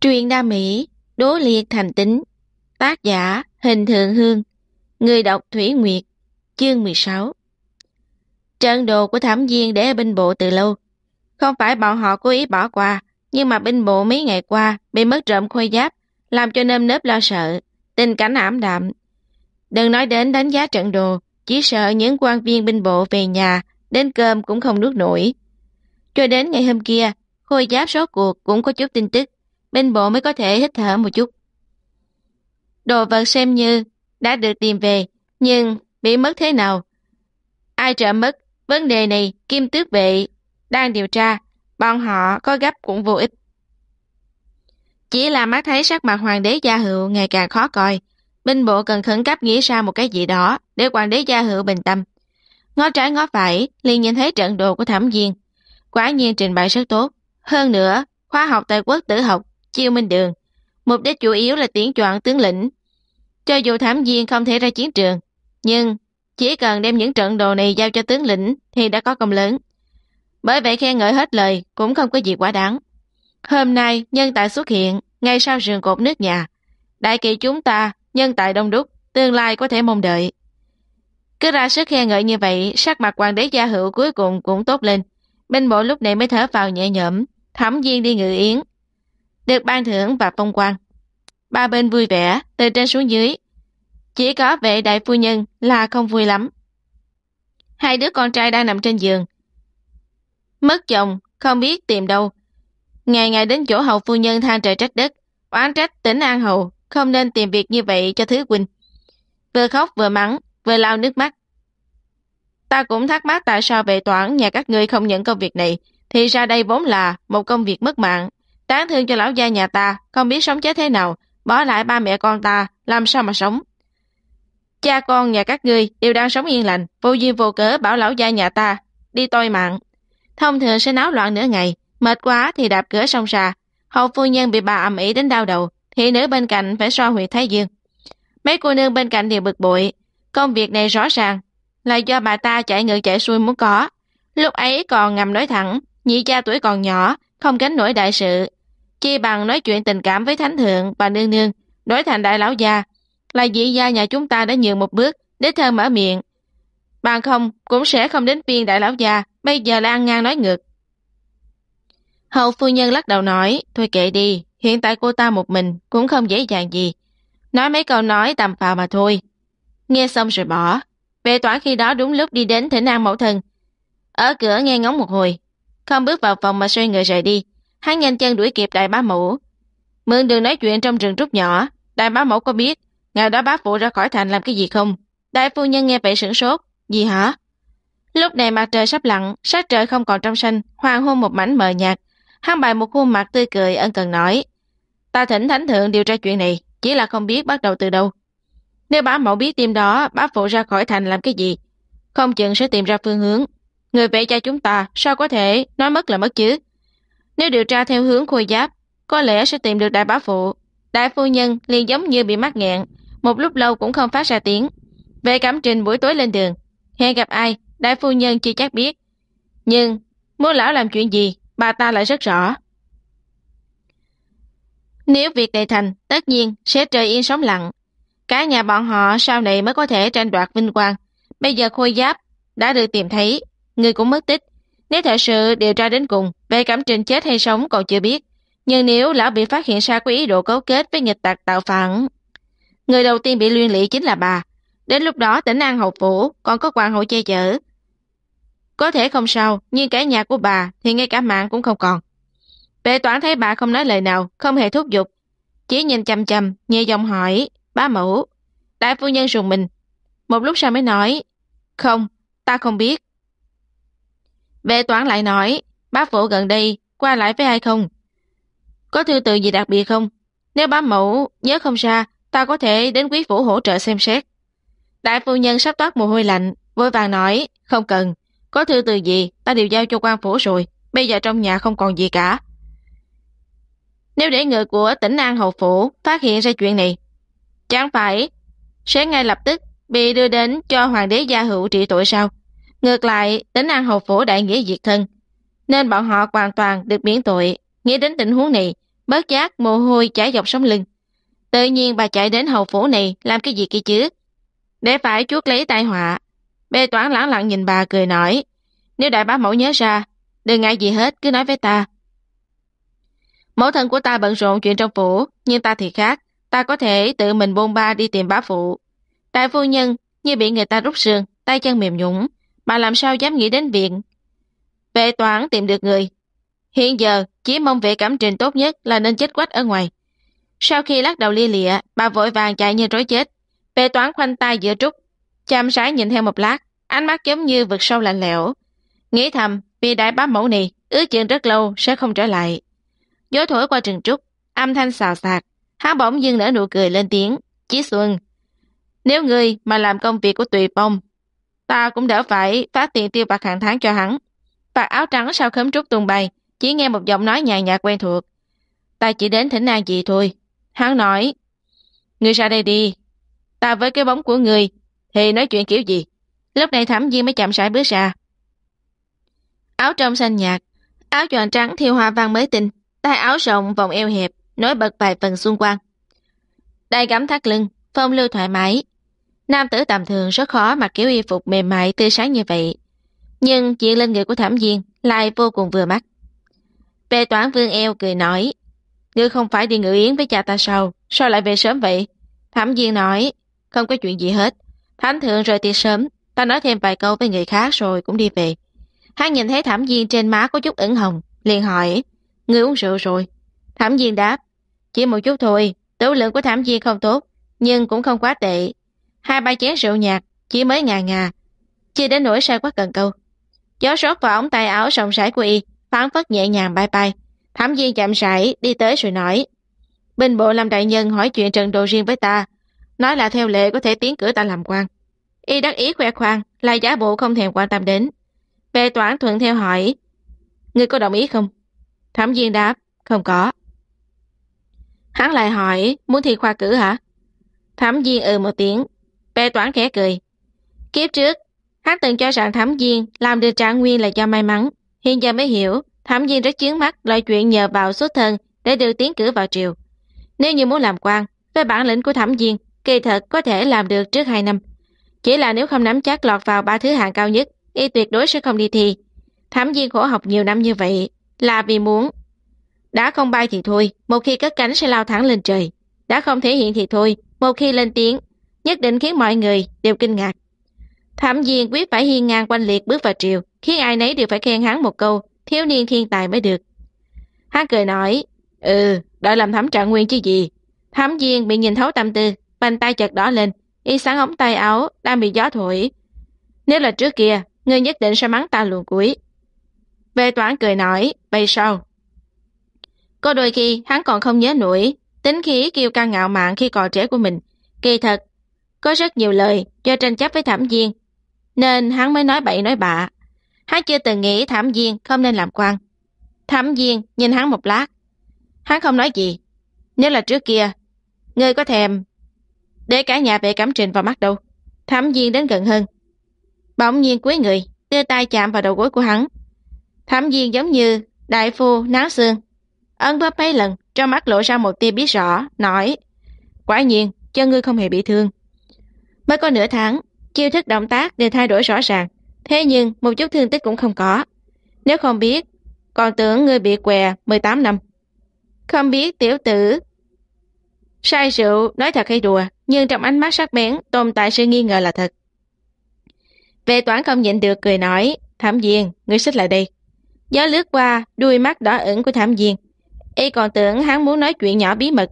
Truyện đam mỹ, đố liệt thành tính. Tác giả Hình Thượng Hương. Người đọc Thủy Nguyệt. Chương 16. Trận đồ của Thẩm Viên để ở binh bộ từ lâu. Không phải bọn họ cố ý bỏ qua, nhưng mà binh bộ mấy ngày qua bị mất trộm khôi giáp, làm cho nơm nớp lo sợ, tình cảnh ảm đạm. Đừng nói đến đánh giá trận đồ, chỉ sợ những quan viên binh bộ về nhà, đến cơm cũng không nuốt nổi. Cho đến ngày hôm kia, khôi giáp số cuộc cũng có chút tin tức, binh bộ mới có thể hít thở một chút. Đồ vật xem như đã được tìm về, nhưng bị mất thế nào? Ai trộm mất? Vấn đề này Kim Tước Vệ đang điều tra, bọn họ có gấp cũng vô ích. Chỉ là mắt thấy sắc mặt hoàng đế Gia Hựu ngày càng khó coi, binh bộ cần khẩn cấp nghĩ ra một cái gì đó để hoàng đế Gia Hựu bình tâm. Ngó trái ngó phải, liền nhìn thấy trận đồ của Thẩm Viên. Quả nhiên trình bày rất tốt. Hơn nữa, khóa học tại Quốc Tử học, Chiêu Minh Đường, mục đích chủ yếu là tuyển chọn tướng lĩnh. Cho dù Thẩm Viên không thể ra chiến trường, nhưng chỉ cần đem những trận đồ này giao cho tướng lĩnh thì đã có công lớn. Bởi vậy khen ngợi hết lời cũng không có gì quá đáng. Hôm nay nhân tài xuất hiện, ngay sau rừng cột nước nhà. Đại kỳ chúng ta, nhân tài đông đúc, tương lai có thể mong đợi. Cứ ra sức khen ngợi như vậy, sắc mặt hoàng đế Gia Hựu cuối cùng cũng tốt lên. Binh bộ lúc này mới thở vào nhẹ nhõm. Thẩm Viên đi ngự yến, được ban thưởng và phong quan. Ba bên vui vẻ, từ trên xuống dưới. Chỉ có vệ đại phu nhân là không vui lắm. Hai đứa con trai đang nằm trên giường, mất chồng, không biết tìm đâu. Ngày ngày đến chỗ hầu phu nhân than trời trách đất, oán trách Tỉnh An Hầu không nên tìm việc như vậy cho Thứ huynh. Vừa khóc vừa mắng, vừa lau nước mắt. Ta cũng thắc mắc tại sao vệ toán nhà các ngươi không nhận công việc này, thì ra đây vốn là một công việc mất mạng. Đáng thương cho lão gia nhà ta, không biết sống chết thế nào, bỏ lại ba mẹ con ta, làm sao mà sống. Cha con nhà các ngươi đều đang sống yên lành, vô duyên vô cớ bảo lão gia nhà ta đi toi mạng. Thông thường sẽ náo loạn nửa ngày, mệt quá thì đạp cửa xông ra. Hầu phu nhân bị bà ầm ĩ đến đau đầu, thị nữ bên cạnh phải xoa huyệt thái dương. Mấy cô nương bên cạnh đều bực bội. Công việc này rõ ràng là do bà ta chạy ngược chạy xuôi muốn có. Lúc ấy còn ngầm nói thẳng, nhị cha tuổi còn nhỏ, không gánh nổi đại sự. Chi bằng nói chuyện tình cảm với thánh thượng và nương nương, đổi thành đại lão gia. Là dị gia nhà chúng ta đã nhường một bước, đích thân mở miệng. Bằng không cũng sẽ không đến phiên đại lão gia, bây giờ là ăn ngang nói ngược. Hầu phu nhân lắc đầu nói, thôi kệ đi, hiện tại cô ta một mình cũng không dễ dàng gì. Nói mấy câu nói tầm phào mà thôi. Nghe xong rồi bỏ. Vệ toán khi đó đúng lúc đi đến thỉnh an mẫu thân. Ở cửa nghe ngóng một hồi, không bước vào phòng mà xoay người rời đi. Hắn nhanh chân đuổi kịp đại bá mẫu. Mượn đường nói chuyện trong rừng trúc nhỏ. Đại bá mẫu có biết ngày đó bá phụ ra khỏi thành làm cái gì không? Đại phu nhân nghe vậy sửng sốt. Gì hả? Lúc này mặt trời sắp lặn, sắc trời không còn trong xanh, hoàng hôn một mảnh mờ nhạt. Hắn bày một khuôn mặt tươi cười ân cần nói, ta thỉnh thánh thượng điều tra chuyện này, chỉ là không biết bắt đầu từ đâu. Nếu bá mẫu biết đêm đó bá phụ ra khỏi thành làm cái gì, không chừng sẽ tìm ra phương hướng. Người vệ cha chúng ta sao có thể nói mất là mất chứ? Nếu điều tra theo hướng khôi giáp, có lẽ sẽ tìm được đại bá phụ. Đại phu nhân liền giống như bị mắc nghẹn, một lúc lâu cũng không phát ra tiếng. Vệ Cẩm Trình buổi tối lên đường, hẹn gặp ai, đại phu nhân chưa chắc biết. Nhưng muốn lão làm chuyện gì, bà ta lại rất rõ. Nếu việc này thành, tất nhiên sẽ trời yên sóng lặng. Cả nhà bọn họ sau này mới có thể tranh đoạt vinh quang. Bây giờ khôi giáp đã được tìm thấy, người cũng mất tích. Nếu thật sự điều tra đến cùng, Vệ Cẩm Trình chết hay sống còn chưa biết. Nhưng nếu lão bị phát hiện ra có ý đồ cấu kết với nghịch tặc tạo phản, người đầu tiên bị liên lụy chính là bà. Đến lúc đó Tỉnh An Hầu phủ còn có hoàng hậu che chở. Có thể không sao, nhưng cả nhà của bà thì ngay cả mạng cũng không còn. Vệ toán thấy bà không nói lời nào, không hề thúc giục, chỉ nhìn chăm chăm, nhẹ giọng hỏi, bá mẫu. Đại phu nhân rùng mình, một lúc sau mới nói, không, ta không biết. Vệ toán lại nói, bá phụ gần đây qua lại với ai không? Có thư từ gì đặc biệt không? Nếu bá mẫu nhớ không ra, ta có thể đến quý phủ hỗ trợ xem xét. Đại phu nhân sắp toát mồ hôi lạnh, vội vàng nói, không cần, có thư từ gì ta đều giao cho quan phủ rồi, bây giờ trong nhà không còn gì cả. Nếu để người của Tỉnh An Hầu phủ phát hiện ra chuyện này, chẳng phải sẽ ngay lập tức bị đưa đến cho hoàng đế Gia Hựu trị tội sao? Ngược lại, Tỉnh An Hầu phủ đại nghĩa diệt thân, nên bọn họ hoàn toàn được miễn tội. Nghĩ đến tình huống này, Bớt giác mồ hôi chảy dọc sống lưng. Tự nhiên bà chạy đến hầu phủ này làm cái gì kia chứ? Để phải chuốc lấy tai họa. Bê Toán lẳng lặng nhìn bà cười nói, nếu đại bá mẫu nhớ ra, đừng ngại gì hết, cứ nói với ta. Mẫu thân của ta bận rộn chuyện trong phủ, nhưng ta thì khác, ta có thể tự mình bôn ba đi tìm bá phụ. Đại phu nhân như bị người ta rút xương, tay chân mềm nhũn, bà làm sao dám nghĩ đến việc Vệ Toán tìm được người. Hiện giờ chỉ mong Vệ Cẩm Trình tốt nhất là nên chết quách ở ngoài. Sau khi lắc đầu lia lịa, bà vội vàng chạy như rối chết. Vệ Toán khoanh tay giữa trúc, chăm sái nhìn theo một lát, ánh mắt giống như vực sâu lạnh lẽo. Nghĩ thầm, vì đại bá mẫu này ước chừng rất lâu sẽ không trở lại. Gió thổi qua rừng trúc, âm thanh xào xạc, hắn bỗng dưng nở nụ cười lên tiếng. Chí Xuân, nếu ngươi mà làm công việc của Tùy Phong, ta cũng đỡ phải phát tiền tiêu bạc hàng tháng cho hắn. Vạt áo trắng sau khóm trúc tung bay, chỉ nghe một giọng nói nhàn nhạt quen thuộc. Ta chỉ đến thỉnh an chị thôi. Hắn nói, ngươi ra đây đi. Ta với cái bóng của ngươi thì nói chuyện kiểu gì? Lúc này Thẩm Viên mới chậm rãi bước ra. Áo trong xanh nhạt, áo choàng trắng thiêu hoa văn mới tinh, tay áo rộng vòng eo hẹp, nối bật vài phần xuân quang. Đai gấm thắt lưng, phong lưu thoải mái. Nam tử tầm thường rất khó mặc kiểu y phục mềm mại tươi sáng như vậy. Nhưng chuyện lên người của Thẩm Viên lại vô cùng vừa mắt. Vệ Toán vương eo cười nói, ngươi không phải đi ngự yến với cha ta sao lại về sớm vậy? Thẩm Viên nói, không có chuyện gì hết. Thánh thượng rời tiệc sớm, ta nói thêm vài câu với người khác rồi cũng đi về. Hắn nhìn thấy Thẩm Viên trên má có chút ửng hồng, liền hỏi, ngươi uống rượu rồi? Thẩm Viên đáp, chỉ một chút thôi, tửu lượng của Thẩm Viên không tốt, nhưng cũng không quá tệ. 2-3 chén rượu nhạt, chỉ mới ngà ngà, chưa đến nỗi sai quá cần câu. Gió rót vào ống tay áo rộng rãi của y, phán phất nhẹ nhàng bay bay. Thẩm Viên chậm rãi đi tới rồi nói, binh bộ Lâm đại nhân hỏi chuyện Trần Đồ riêng với ta, nói là theo lệ có thể tiến cử ta làm quan. Y đắc ý khoe khoang, lại giả bộ không thèm quan tâm đến. Vệ Toán thuận theo hỏi, ngươi có đồng ý không? Thẩm Viên đáp, không có. Hắn lại hỏi, muốn thi khoa cử hả? Thẩm Viên một tiếng. Vệ Toán khẽ cười. Kiếp trước, hắn từng cho rằng Thẩm Viên làm được trạng nguyên là do may mắn. Hiện giờ mới hiểu, Thẩm Viên rất chướng mắt loại chuyện nhờ vào xuất thân để được tiến cử vào triều. Nếu như muốn làm quan, với bản lĩnh của Thẩm Viên, kỳ thật có thể làm được trước 2 năm. Chỉ là nếu không nắm chắc lọt vào 3 thứ hạng cao nhất, y tuyệt đối sẽ không đi thi. Thẩm Viên khổ học nhiều năm như vậy là vì muốn. Đã không bay thì thôi, một khi cất cánh sẽ lao thẳng lên trời. Đã không thể hiện thì thôi, một khi lên tiếng, nhất định khiến mọi người đều kinh ngạc. Thẩm Viên quyết phải hiên ngang oanh liệt bước vào triều, khiến ai nấy đều phải khen hắn một câu, thiếu niên thiên tài mới được. Hắn cười nói, đợi làm thẩm trạng nguyên chứ gì. Thẩm Viên bị nhìn thấu tâm tư, bàn tay chợt đỏ lên, y sáng ống tay áo đang bị gió thổi. Nếu là trước kia, ngươi nhất định sẽ mắng ta luồn cuối. Vệ Toán cười nói, vậy sao? Có đôi khi hắn còn không nhớ nổi tính khí kiêu căng ngạo mạn khi còn trẻ của mình. Kỳ thật, có rất nhiều lời do tranh chấp với Thẩm Viên, nên hắn mới nói bậy nói bạ. Hắn chưa từng nghĩ Thẩm Viên không nên làm quan. Thẩm Viên nhìn hắn một lát. Hắn không nói gì. Nếu là trước kia, ngươi có thèm để cả nhà Vệ Cẩm Trình vào mắt đâu. Thẩm Viên đến gần hơn, bỗng nhiên cúi người, đưa tay chạm vào đầu gối của hắn. Thẩm Viên giống như đại phu náo xương, ấn bóp mấy lần, trong mắt lộ ra một tia biết rõ, nói, quả nhiên, chân ngươi không hề bị thương. Mới có nửa tháng, chiêu thức động tác đều thay đổi rõ ràng, thế nhưng một chút thương tích cũng không có. Nếu không biết, còn tưởng ngươi bị què 18 năm. Không biết tiểu tử say rượu nói thật hay đùa, nhưng trong ánh mắt sắc bén tồn tại sự nghi ngờ là thật. Vệ Toán không nhịn được cười nói, Thẩm Viên, ngươi xích lại đây. Gió lướt qua đuôi mắt đỏ ửng của Thẩm Viên, y còn tưởng hắn muốn nói chuyện nhỏ bí mật,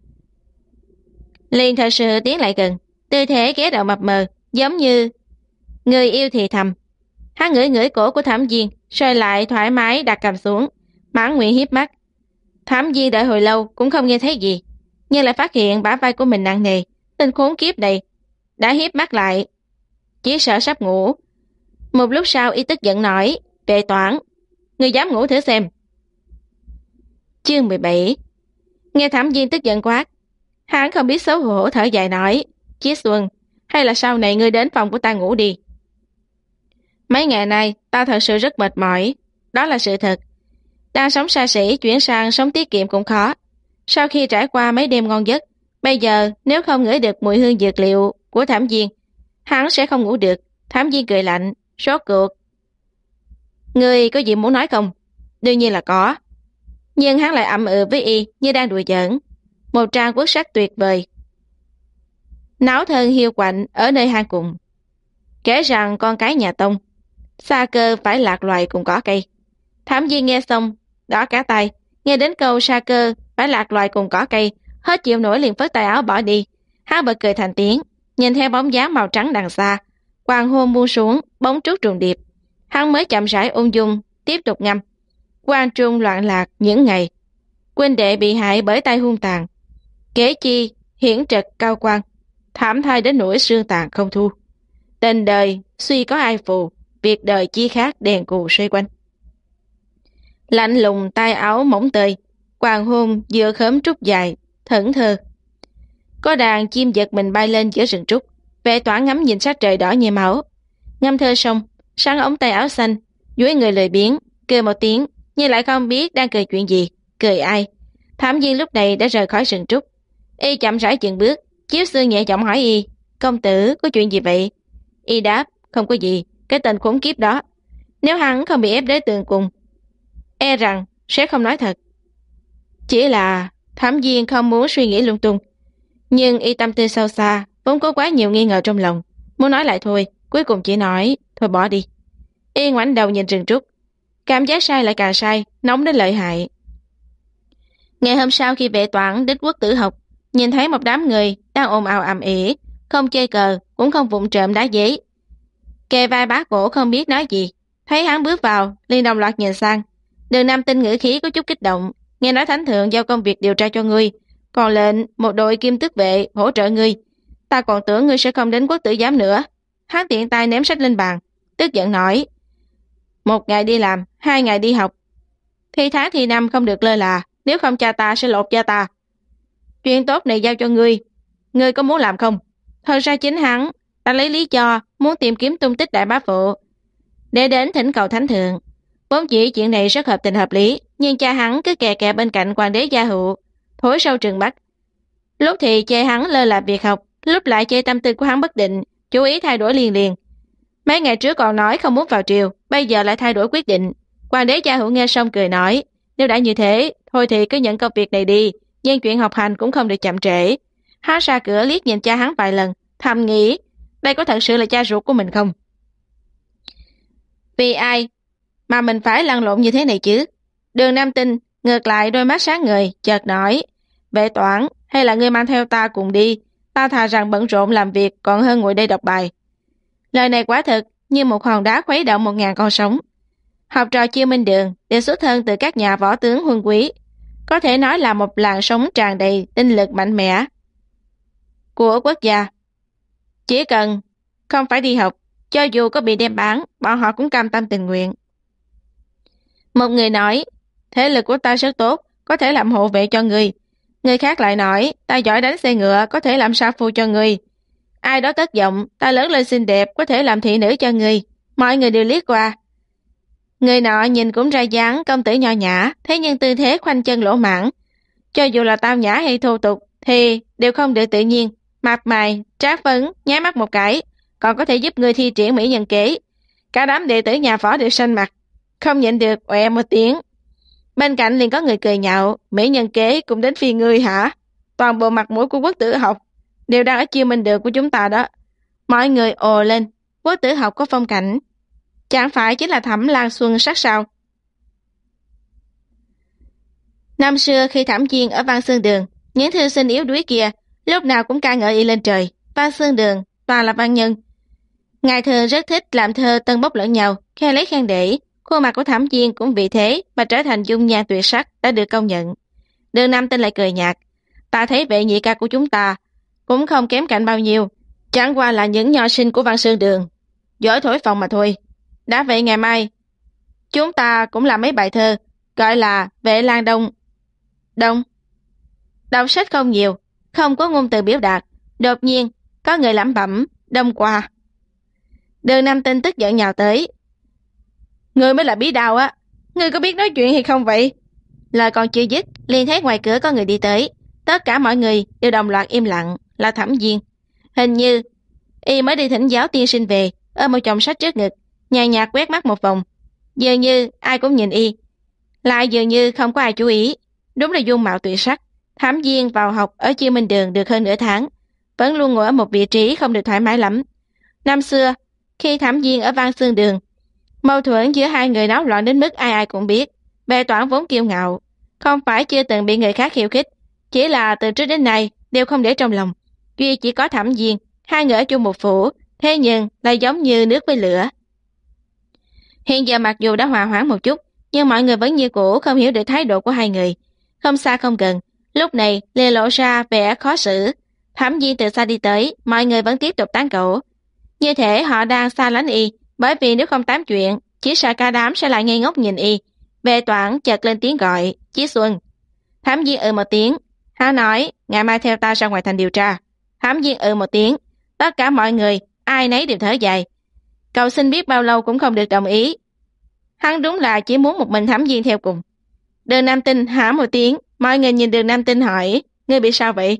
liền thật sự tiến lại gần, tư thế ghé đầu mập mờ, giống như người yêu thì thầm. Hắn ngửi ngửi cổ của Thẩm Viên, rồi lại thoải mái đặt cầm xuống, mãn nguyện hiếp mắt. Thẩm Viên đợi hồi lâu cũng không nghe thấy gì, nhưng lại phát hiện bả vai của mình nặng nề. Tên khốn kiếp này đã hiếp mắt lại, chỉ sợ sắp ngủ. Một lúc sau y tức giận nói, Vệ Toán, ngươi dám ngủ thử xem. Chương 17. Nghe Thẩm Viên tức giận quát, hắn không biết xấu hổ thở dài nói, Chí Xuân, hay là sau này ngươi đến phòng của ta ngủ đi. Mấy ngày nay ta thật sự rất mệt mỏi, đó là sự thật. Đang sống xa xỉ chuyển sang sống tiết kiệm cũng khó, Sau khi trải qua mấy đêm ngon giấc, bây giờ nếu không ngửi được mùi hương dược liệu của Thẩm Viên, hắn sẽ không ngủ được. Thẩm Viên cười lạnh, rốt cuộc. Ngươi có gì muốn nói không? Đương nhiên là có. Nhưng hắn lại ậm với y như đang đùa giỡn. Một trang quốc sắc tuyệt vời. Náo thân hiu quạnh ở nơi hang cùng. Kể rằng con cái nhà Tông, xa cơ phải lạc loài cùng cỏ cây. Thẩm Viên nghe xong, đỏ cả tay, nghe đến câu xa cơ phải lạc loài cùng cỏ cây, hết chịu nổi liền phất tay áo bỏ đi. Hắn bật cười thành tiếng, nhìn theo bóng dáng màu trắng đằng xa, hoàng hôn buông xuống, bóng trúc trùng điệp. Hắn mới chậm rãi ung dung, tiếp tục ngâm. Quan trung loạn lạc những ngày, huynh đệ bị hại bởi tay hung tàn, kể chi hiển trật cao quang, thảm thai đến nỗi xương tàn không thu. Tình đời suy có ai phù, việc đời chi khác đèn cù xoay quanh. Lạnh lùng tay áo mỏng tơi, hoàng hôn giữa khóm trúc dài, thẫn thờ. Có đàn chim giật mình bay lên giữa rừng trúc, Vệ Toản ngắm nhìn sắc trời đỏ như máu. Ngâm thơ xong, sáng ống tay áo xanh, duỗi người lười biếng, cười một tiếng, nhưng lại không biết đang cười chuyện gì, cười ai. Thẩm Viên lúc này đã rời khỏi rừng trúc. Y chậm rãi dừng bước, Chiếu Xương nhẹ giọng hỏi y, công tử có chuyện gì vậy? Y đáp, không có gì, cái tên khốn kiếp đó. Nếu hắn không bị ép đến tường cùng, e rằng sẽ không nói thật. Chỉ là Thẩm Viên không muốn suy nghĩ lung tung, nhưng y tâm tư sâu xa, vốn có quá nhiều nghi ngờ trong lòng, muốn nói lại thôi, cuối cùng chỉ nói, thôi bỏ đi. Y ngoảnh đầu nhìn rừng trúc, cảm giác sai lại càng sai, nóng đến lợi hại. Ngày hôm sau khi Vệ Toản đến Quốc Tử học, nhìn thấy một đám người đang ồn ào ầm ĩ, không chơi cờ, cũng không vụng trộm đá giấy. Kề vai bá cổ không biết nói gì, thấy hắn bước vào, liền đồng loạt nhìn sang. Đường Nam Tinh ngữ khí có chút kích động, nghe nói thánh thượng giao công việc điều tra cho ngươi, còn lệnh một đội kim tước vệ hỗ trợ ngươi. Ta còn tưởng ngươi sẽ không đến Quốc Tử giám nữa. Hắn tiện tay ném sách lên bàn, tức giận nói: 1 ngày đi làm, 2 ngày đi học. Thi tháng thi năm không được lơ là, nếu không cha ta sẽ lột da ta. Chuyện tốt này giao cho ngươi có muốn làm không? Thật ra chính hắn đã lấy lý do muốn tìm kiếm tung tích đại bá phụ để đến thỉnh cầu thánh thượng. Vốn chỉ chuyện này rất hợp tình hợp lý, nhưng cha hắn cứ kè kè bên cạnh hoàng đế gia hụ, thối sâu trừng bắt. Lúc thì chê hắn lơ là việc học, lúc lại chê tâm tư của hắn bất định, chú ý thay đổi liền liền. Mấy ngày trước còn nói không muốn vào triều, bây giờ lại thay đổi quyết định. Hoàng đế gia hụ nghe xong cười nói, nếu đã như thế, thôi thì cứ nhận công việc này đi, nhưng chuyện học hành cũng không được chậm trễ. Hắn ra cửa liếc nhìn cha hắn vài lần, thầm nghĩ, đây có thật sự là cha ruột của mình không? Vì ai mà mình phải lăn lộn như thế này chứ? Đường Nam Tinh ngược lại đôi mắt sáng ngời, chợt nói, Vệ Toản, hay là ngươi mang theo ta cùng đi, ta thà rằng bận rộn làm việc còn hơn ngồi đây đọc bài. Lời này quả thực như một hòn đá khuấy động 1000 con sóng. Học trò Chiêu Minh Đường đều xuất thân từ các nhà võ tướng huân quý, có thể nói là một làn sóng tràn đầy tinh lực mạnh mẽ của quốc gia. Chỉ cần không phải đi học, cho dù có bị đem bán, bọn họ cũng cam tâm tình nguyện. Một người nói, thế lực của ta rất tốt, có thể làm hộ vệ cho người. Người khác lại nói, ta giỏi đánh xe ngựa, có thể làm sa phu cho người. Ai đó cất giọng, ta lớn lên xinh đẹp, có thể làm thị nữ cho người. Mọi người đều liếc qua. Người nọ nhìn cũng ra dáng công tử nho nhã, thế nhưng tư thế khoanh chân lỗ mãng. Cho dù là tao nhã hay thô tục, thì đều không được tự nhiên. Mạp mày, trác phấn, nháy mắt một cái, còn có thể giúp người thi triển mỹ nhân kế. Cả đám đệ tử nhà võ đều xanh mặt, không nhịn được oẹ một tiếng. Bên cạnh liền có người cười nhạo, mỹ nhân kế cũng đến phiên ngươi hả? Toàn bộ mặt mũi của Quốc Tử học đều đang ở Chiêu Minh Đường của chúng ta đó. Mọi người ồ lên, Quốc Tử học có phong cảnh, chẳng phải chính là Thẩm Lan Xuân sắc sao? Năm xưa khi Thẩm Viên ở Văn Xương Đường, những thư sinh yếu đuối kia lúc nào cũng ca ngợi y lên trời. Văn Xương Đường toàn là văn nhân, ngài thường rất thích làm thơ tân bốc lẫn nhau, khen lấy khen để. Khuôn mặt của Thẩm Viên cũng vì thế mà trở thành dung nhan tuyệt sắc đã được công nhận. Đường Nam Tinh lại cười nhạt, ta thấy vệ nhị ca của chúng ta cũng không kém cạnh bao nhiêu, chẳng qua là những nho sinh của Văn Xương Đường giỏi thổi phồng mà thôi. Đã vậy ngày mai chúng ta cũng làm mấy bài thơ, gọi là Vệ Lan Đông. Đọc sách không nhiều, không có ngôn từ biểu đạt, đột nhiên có người lẩm bẩm đông qua. Đường Nam Tinh tức giận nhào tới, ngươi mới là bí đao á, ngươi có biết nói chuyện hay không vậy? Lời còn chưa dứt, liền thấy ngoài cửa có người đi tới. Tất cả mọi người đều đồng loạt im lặng, là Thẩm Viên. Hình như y mới đi thỉnh giáo tiên sinh về, ôm một chồng sách trước ngực, nhàn nhạt quét mắt một vòng. Dường như ai cũng nhìn y, lại dường như không có ai chú ý. Đúng là dung mạo tuyệt sắc. Thẩm Viên vào học ở Chiêu Minh Đường được hơn nửa tháng, vẫn luôn ngồi ở một vị trí không được thoải mái lắm. Năm xưa, khi Thẩm Viên ở Văn Xương Đường, mâu thuẫn giữa hai người náo loạn đến mức ai ai cũng biết. Bệ Toản vốn kiêu ngạo, không phải chưa từng bị người khác khiêu khích, chỉ là từ trước đến nay đều không để trong lòng. Duy chỉ có Thẩm Viên, hai người ở chung một phủ, thế nhưng lại giống như nước với lửa. Hiện giờ mặc dù đã hòa hoãn một chút, nhưng mọi người vẫn như cũ không hiểu được thái độ của hai người. Không xa không gần, lúc này liền lộ ra vẻ khó xử. Thẩm Viên từ xa đi tới, mọi người vẫn tiếp tục tán gẫu. Như thể họ đang xa lánh y, bởi vì nếu không tám chuyện, chỉ sợ cả đám sẽ lại ngây ngốc nhìn y. Bệ Toản chợt lên tiếng gọi, Chí Xuân. Thẩm Viên một tiếng, hắn nói, ngày mai theo ta ra ngoài thành điều tra. Thẩm Viên một tiếng, tất cả mọi người, ai nấy đều thở dài. Cậu xin biết bao lâu cũng không được đồng ý. Hắn đúng là chỉ muốn một mình Thẩm Viên theo cùng. Đường Nam Tinh hả một tiếng, mọi người nhìn Đường Nam Tinh hỏi, ngươi bị sao vậy?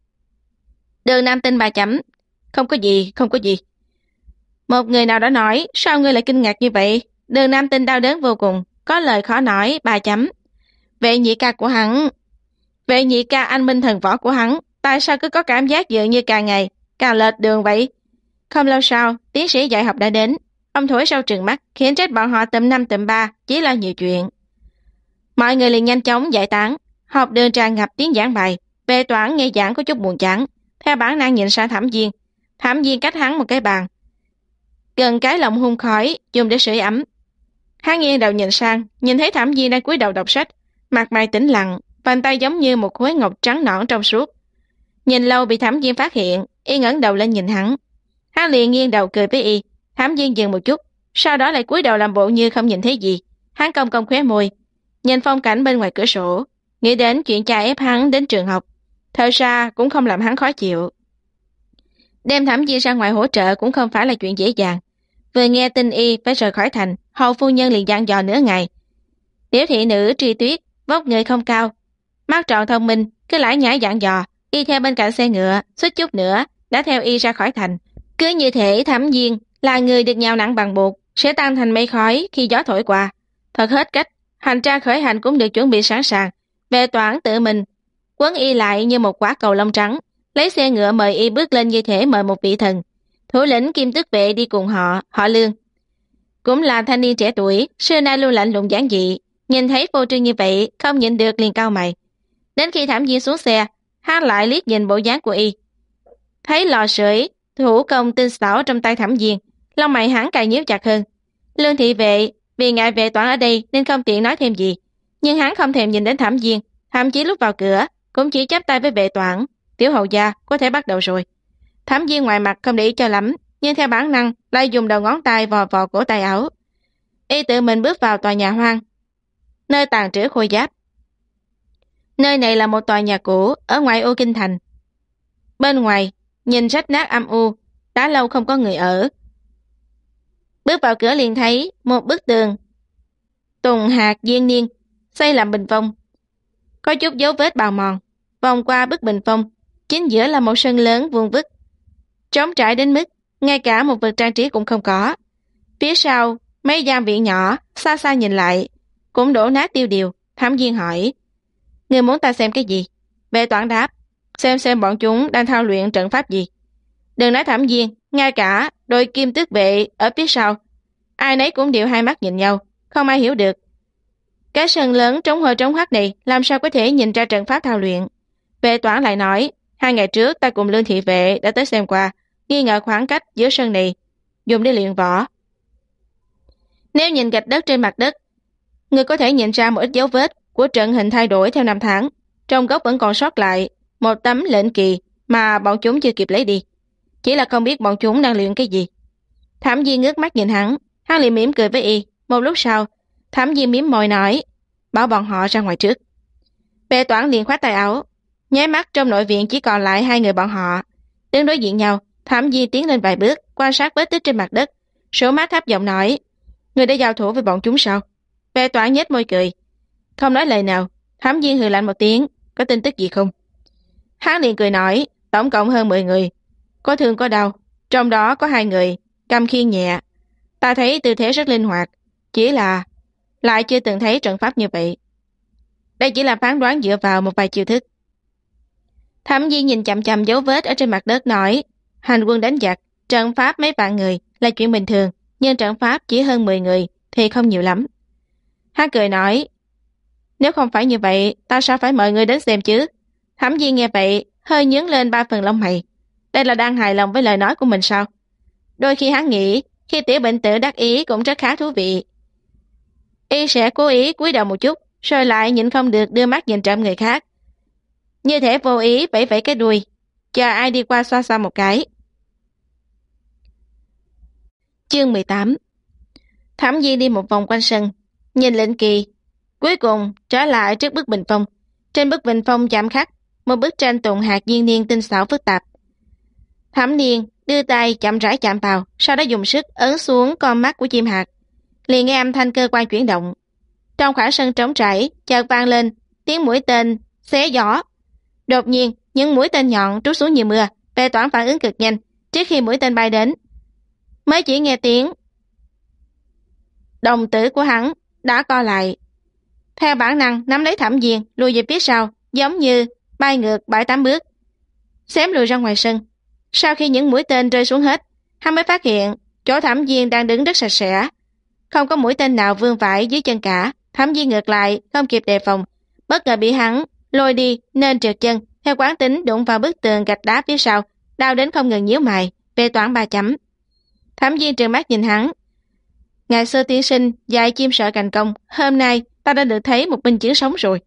Đường Nam Tinh 3 chấm, không có gì, không có gì. Một người nào đó nói, sao ngươi lại kinh ngạc như vậy? Đường Nam Tinh đau đớn vô cùng, có lời khó nói, 3 chấm. Vệ nhị ca của hắn, vệ nhị ca anh minh thần võ của hắn, tại sao cứ có cảm giác dường như càng ngày càng lệch đường vậy? Không lâu sau, tiến sĩ dạy học đã đến. Ông thổi sâu trừng mắt, khiến trách bọn họ tụm 5 tụm 3, chỉ là nhiều chuyện. Mọi người liền nhanh chóng giải tán, học đường tràn ngập tiếng giảng bài. Bệ Toản nghe giảng có chút buồn chán, theo bản năng nhìn sang Thẩm Viên. Thẩm Viên cách hắn một cái bàn, gần cái lồng hun khói dùng để sưởi ấm. Hắn nghiêng đầu nhìn sang, nhìn thấy Thẩm Viên đang cúi đầu đọc sách, mặt mày tĩnh lặng, bàn tay giống như một khối ngọc trắng nõn trong suốt. Nhìn lâu bị Thẩm Viên phát hiện, y ngẩng đầu lên nhìn hắn. Hắn liền nghiêng đầu cười với y. Thẩm Viên dừng một chút, sau đó lại cúi đầu làm bộ như không nhìn thấy gì. Hắn cong cong khóe môi, nhìn phong cảnh bên ngoài cửa sổ, nghĩ đến chuyện cha ép hắn đến trường học. Thật ra cũng không làm hắn khó chịu. Đem Thẩm Viên ra ngoài hỗ trợ cũng không phải là chuyện dễ dàng. Vừa nghe tin y phải rời khỏi thành, hầu phu nhân liền dặn dò nửa ngày. Tiểu thị nữ Tri Tuyết, vóc người không cao, mắt tròn thông minh, cứ lải nhải dặn dò, y theo bên cạnh xe ngựa, suýt chút nữa đã theo y ra khỏi thành. Cứ như thể Thẩm Viên là người được nhào nặng bằng bột, sẽ tan thành mây khói khi gió thổi qua. Thật hết cách, hành trang khởi hành cũng được chuẩn bị sẵn sàng. Bệ Toản tự mình quấn y lại như một quả cầu lông trắng, lấy xe ngựa mời y bước lên như thể mời một vị thần. Thủ lĩnh Kim Tước vệ đi cùng họ Lương, cũng là thanh niên trẻ tuổi, xưa nay luôn lạnh lùng giản dị, nhìn thấy phô trương như vậy không nhịn được liền cau mày. Đến khi Thẩm Viên xuống xe, hắn lại liếc nhìn bộ dáng của y, thấy lò sưởi thủ công tinh xảo trong tay Thẩm Viên, lông mày hắn càng nhíu chặt hơn. Lương thị vệ vì ngại Bệ Toản ở đây nên không tiện nói thêm gì, nhưng hắn không thèm nhìn đến Thẩm Viên, thậm chí lúc vào cửa cũng chỉ chắp tay với Bệ Toản, tiểu hầu gia có thể bắt đầu rồi. Thẩm Viên ngoài mặt không để ý cho lắm, nhưng theo bản năng lại dùng đầu ngón tay vò vò cổ tay áo. Y tự mình bước vào tòa nhà hoang, nơi tàng trữ khôi giáp. Nơi này là một tòa nhà cũ ở ngoại ô kinh thành. Bên ngoài nhìn rách nát âm u, đã lâu không có người ở. Bước vào cửa liền thấy một bức tường tùng hạt diên niên, xây làm bình phong, có chút dấu vết bào mòn. Vòng qua bức bình phong, chính giữa là một sân lớn vuông vức, trống trải đến mức ngay cả một vật trang trí cũng không có. Phía sau mấy gian viện nhỏ, xa xa nhìn lại cũng đổ nát tiêu điều. Thẩm Viên hỏi, người muốn ta xem cái gì? Bệ Toản đáp, xem bọn chúng đang thao luyện trận pháp gì. Đừng nói Thẩm Viên, ngay cả đội Kim Tước vệ ở phía sau, ai nấy cũng đều hai mắt nhìn nhau, không ai hiểu được cái sân lớn trống hơ trống hoắc này làm sao có thể nhìn ra trận pháp thao luyện. Bệ Toản lại nói, 2 ngày trước ta cùng Lương thị vệ đã tới xem qua, nghi ngờ khoảng cách giữa sân này dùng để luyện võ. Nếu nhìn gạch đất trên mặt đất, người có thể nhìn ra một ít dấu vết của trận hình thay đổi theo năm tháng. Trong góc vẫn còn sót lại một tấm lệnh kỳ mà bọn chúng chưa kịp lấy đi, chỉ là không biết bọn chúng đang luyện cái gì. Thẩm Viên ngước mắt nhìn hắn liền mỉm cười với y. Một lúc sau, Thẩm Viên mím môi nói, bảo bọn họ ra ngoài trước. Bệ Toản liền khoát tay áo, nháy mắt trong nội viện chỉ còn lại 2 người bọn họ đứng đối diện nhau. Thẩm Viên tiến lên vài bước, quan sát vết tích trên mặt đất, số mắt thấp giọng nói, người đã giao thủ với bọn chúng sao? Bệ Toản nhếch môi cười, không nói lời nào, Thám viên hừ lạnh một tiếng, có tin tức gì không? Hắn liền cười nói, tổng cộng hơn 10 người, có thương có đau, trong đó có 2 người cầm khiên nhẹ. Ta thấy tư thế rất linh hoạt, chỉ là lại chưa từng thấy trận pháp như vậy. Đây chỉ là phán đoán dựa vào một vài chiêu thức. Thẩm viên nhìn chằm chằm dấu vết ở trên mặt đất nói, hành quân đánh giặc, trận pháp mấy vạn người là chuyện bình thường, nhưng trận pháp chỉ hơn 10 người thì không nhiều lắm. Hắn cười nói, nếu không phải như vậy, ta sao phải mời người đến xem chứ? Thẩm viên nghe vậy, hơi nhướng lên 3 phần lông mày. Đây là đang hài lòng với lời nói của mình sao? Đôi khi hắn nghĩ, khi tiểu bệnh tử đắc ý cũng rất khá thú vị. Y sẽ cố ý cúi đầu một chút, rồi lại nhịn không được đưa mắt nhìn trộm người khác. Như thể vô ý vẫy vẫy cái đuôi, chờ ai đi qua xoa xoa một cái. Chương 18. Thẩm Di đi một vòng quanh sân, nhìn lệnh kỳ, cuối cùng trở lại trước bức bình phong. Trên bức bình phong chạm khắc một bức tranh tụng hạt diên niên tinh xảo phức tạp. Thẩm Niên đưa tay chậm rãi chạm vào, sau đó dùng sức ấn xuống con mắt của chim hạt. Liền nghe âm thanh cơ quan chuyển động. Trong khoảng sân trống trải, chợt vang lên tiếng mũi tên xé gió. Đột nhiên, những mũi tên nhọn trút xuống như mưa. Vệ Toản phản ứng cực nhanh, trước khi mũi tên bay đến, mới chỉ nghe tiếng, đồng tử của hắn đã co lại. Theo bản năng nắm lấy Thẩm Diên, lùi về phía sau, giống như bay ngược 7-8 bước, xém lùi ra ngoài sân. Sau khi những mũi tên rơi xuống hết, hắn mới phát hiện chỗ Thẩm Diên đang đứng rất sạch sẽ, không có mũi tên nào vương vãi dưới chân cả. Thẩm Diên ngược lại không kịp đề phòng, bất ngờ bị hắn lôi đi nên trượt chân, theo quán tính đụng vào bức tường gạch đá phía sau, đau đến không ngừng nhíu mày. Vệ Toản 3 chấm. Thẩm Diên trừng mắt nhìn hắn. Ngày xưa tiên sinh dạy chim sợ cành công, hôm nay ta đã được thấy một minh chứng sống rồi.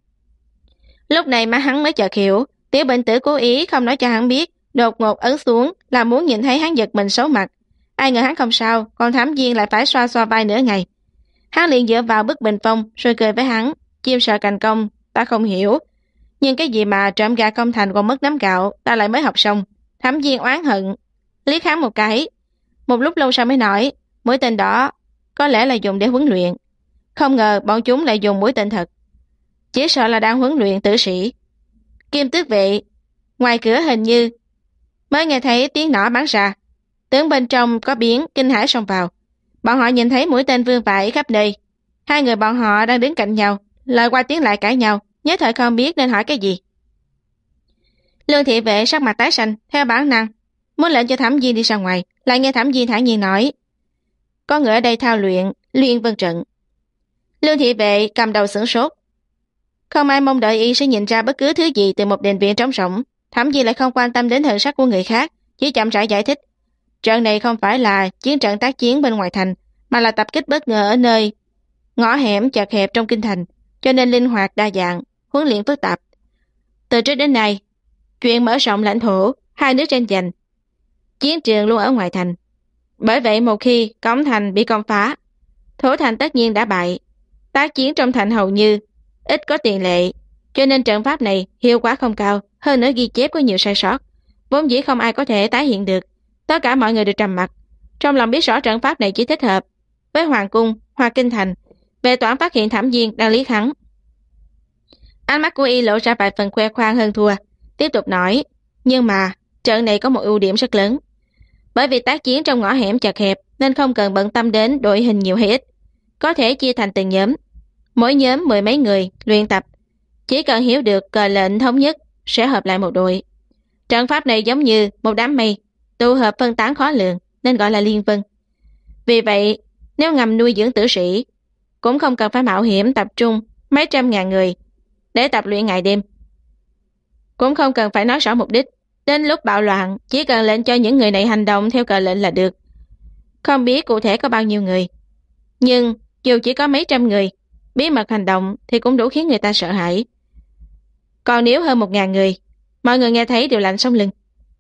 Lúc này mà hắn mới chợt hiểu, tiểu bệnh tử cố ý không nói cho hắn biết, đột ngột ấn xuống là muốn nhìn thấy hắn giật mình xấu mặt. Ai ngờ hắn không sao, còn Thẩm Diên lại phải xoa xoa vai nửa ngày. Hắn liền dựa vào bức bình phong rồi cười với hắn, chim sợ cành công ta không hiểu, nhưng cái gì mà trộm gà công thành còn mất nắm gạo ta lại mới học xong. Thẩm Diên oán hận liếc hắn một cái, một lúc lâu sau mới nói, mũi tên đó có lẽ là dùng để huấn luyện, không ngờ bọn chúng lại dùng mũi tên thật, chỉ sợ là đang huấn luyện tử sĩ. Kim tước vệ ngoài cửa hình như mới nghe thấy tiếng nỏ bắn ra, tưởng bên trong có biến, kinh hãi xông vào. Bọn họ nhìn thấy mũi tên vương vãi khắp nơi. Hai người bọn họ đang đứng cạnh nhau, lời qua tiếng lại cãi nhau, nhất thời không biết nên hỏi cái gì. Lương thị vệ sắc mặt tái xanh, theo bản năng muốn lệnh cho Thẩm Diên đi ra ngoài, lại nghe Thẩm Diên thản nhiên nói, có người ở đây thao luyện Liên Vân trận. Lương thị vệ cầm đầu sửng sốt, không ai mong đợi y sẽ nhìn ra bất cứ thứ gì từ một đền viện trống rỗng. Thẩm Diên lại không quan tâm đến thần sắc của người khác, chỉ chậm rãi giải thích, trận này không phải là chiến trận tác chiến bên ngoài thành, mà là tập kích bất ngờ ở nơi ngõ hẻm chật hẹp trong kinh thành, cho nên linh hoạt đa dạng, huấn luyện phức tạp. Từ trước đến nay, chuyện mở rộng lãnh thổ, hai nước tranh giành, chiến trường luôn ở ngoài thành. Bởi vậy một khi cổng thành bị công phá, thổ thành tất nhiên đã bại. Tác chiến trong thành hầu như ít có tiền lệ, cho nên trận pháp này hiệu quả không cao, hơn nữa ghi chép có nhiều sai sót, vốn dĩ không ai có thể tái hiện được. Tất cả mọi người đều trầm mặc, trong lòng biết rõ trận pháp này chỉ thích hợp với hoàng cung hoặc kinh thành. Vệ Toản phát hiện Thẩm Diên đang liếc hắn, ánh mắt của y lộ ra vài phần khoe khoang hơn thua, tiếp tục nói, nhưng mà trận này có một ưu điểm rất lớn, bởi vì tác chiến trong ngõ hẻm chật hẹp nên không cần bận tâm đến đội hình nhiều hay ít, có thể chia thành từng nhóm, mỗi nhóm 10 mấy người luyện tập, chỉ cần hiểu được cờ lệnh thống nhất sẽ hợp lại một đội. Trận pháp này giống như một đám mây tụ hợp phân tán khó lường, nên gọi là liên vân. Vì vậy nếu ngầm nuôi dưỡng tử sĩ cũng không cần phải mạo hiểm tập trung mấy trăm ngàn người để tập luyện ngày đêm, cũng không cần phải nói rõ mục đích, đến lúc bạo loạn chỉ cần lệnh cho những người này hành động theo cờ lệnh là được. Không biết cụ thể có bao nhiêu người, nhưng dù chỉ có mấy trăm người bí mật hành động thì cũng đủ khiến người ta sợ hãi. Còn nếu hơn 1000 người, mọi người nghe thấy đều lạnh sống lưng.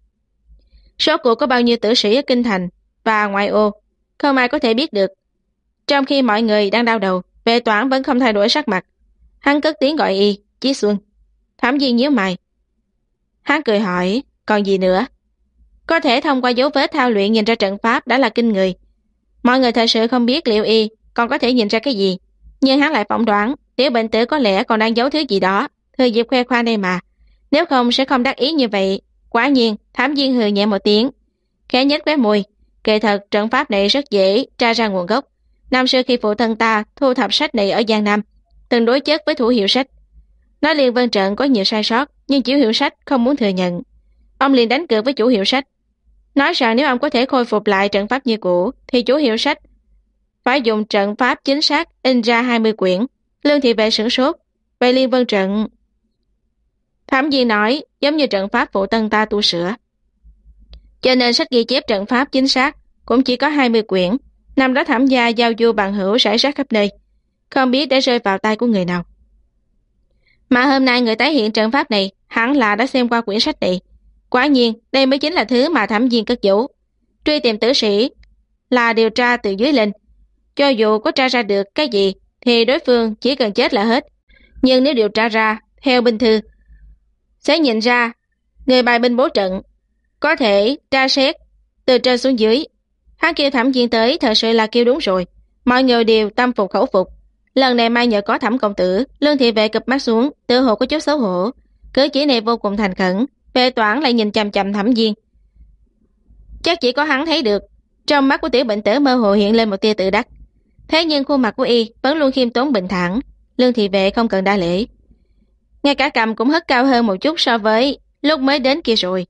Số cuộc có bao nhiêu tử sĩ ở kinh thành và ngoại ô, không ai có thể biết được. Trong khi mọi người đang đau đầu, Vệ Toản vẫn không thay đổi sắc mặt. Hắn cất tiếng gọi y, Chí Xuân. Thẩm Diên nhíu mày. Hắn cười hỏi, còn gì nữa? Có thể thông qua dấu vết thao luyện nhìn ra trận pháp đã là kinh người. Mọi người thật sự không biết liệu y còn có thể nhìn ra cái gì, nhưng hắn lại phỏng đoán Tiểu Bệnh Tử có lẽ còn đang giấu thứ gì đó, thừa dịp khoe khoang đây mà. Nếu không sẽ không đắc ý như vậy. Quả nhiên, Thám Viên hừ nhẹ một tiếng, khẽ nhếch khóe môi. Kỳ thật trận pháp này rất dễ tra ra nguồn gốc. Năm xưa khi phụ thân ta thu thập sách này ở Giang Nam, từng đối chất với thủ hiệu sách. Nói Liên Vân Trận có nhiều sai sót, nhưng chủ hiệu sách không muốn thừa nhận. Ông liền đánh cược với chủ hiệu sách, nói rằng nếu ông có thể khôi phục lại trận pháp như cũ, thì chủ hiệu sách phải dùng trận pháp chính xác in ra 20 quyển. Lương Thị Vệ sửng sốt. Vậy Liên Vân Trận? Thám Viên nói, giống như trận pháp phụ thân ta tu sửa. Cho nên sách ghi chép trận pháp chính xác cũng chỉ có 20 quyển. Năm đó thảm gia giao du bằng hữu rải rác khắp nơi, không biết để rơi vào tay của người nào. Mà hôm nay người tái hiện trận pháp này hẳn là đã xem qua quyển sách này. Quả nhiên, đây mới chính là thứ mà Thám Viên cất giấu. Truy tìm tử sĩ là điều tra từ dưới lên. Cho dù có tra ra được cái gì, thì đối phương chỉ cần chết là hết. Nhưng nếu điều tra ra, theo binh thư, sẽ nhìn ra người bài binh bố trận, có thể tra xét từ trên xuống dưới. Hắn kêu Thẩm Viên tới thật sự là kêu đúng rồi. Mọi người đều tâm phục khẩu phục. Lần này may nhờ có Thẩm công tử. Lương Thị Vệ cụp mắt xuống, tự hồ có chút xấu hổ. Cử chỉ này vô cùng thành khẩn. Vệ Toản lại nhìn chằm chằm Thẩm Viên. Chắc chỉ có hắn thấy được. Trong mắt của Tiểu Bệnh Tử mơ hồ hiện lên một tia tự đắc. Thế nhưng khuôn mặt của y vẫn luôn khiêm tốn bình thản. Lương Thị Vệ không cần đa lễ, ngay cả cầm cũng hất cao hơn một chút so với lúc mới đến kia rồi.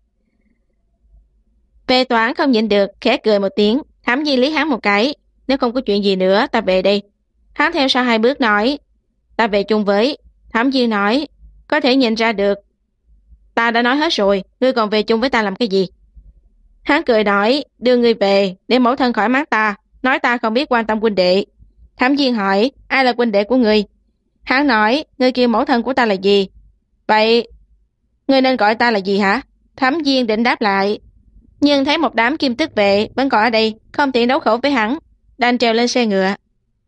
Vệ Toản không nhịn được, khẽ cười một tiếng. Thẩm Viên liếc hắn một cái. Nếu không có chuyện gì nữa, ta về đây. Hắn theo sau 2 bước nói, ta về chung với. Thẩm Viên nói, có thể nhìn ra được. Ta đã nói hết rồi, ngươi còn về chung với ta làm cái gì? Hắn cười nói, đưa ngươi về, để mẫu thân khỏi mắng ta, nói ta không biết quan tâm huynh đệ. Thẩm Viên hỏi, ai là huynh đệ của ngươi? Hắn nói, ngươi kêu mẫu thân của ta là gì? Vậy, ngươi nên gọi ta là gì hả? Thẩm Viên định đáp lại, nhưng thấy một đám kim tước vệ vẫn còn ở đây, không tiện đấu khẩu với hắn, đành trèo lên xe ngựa.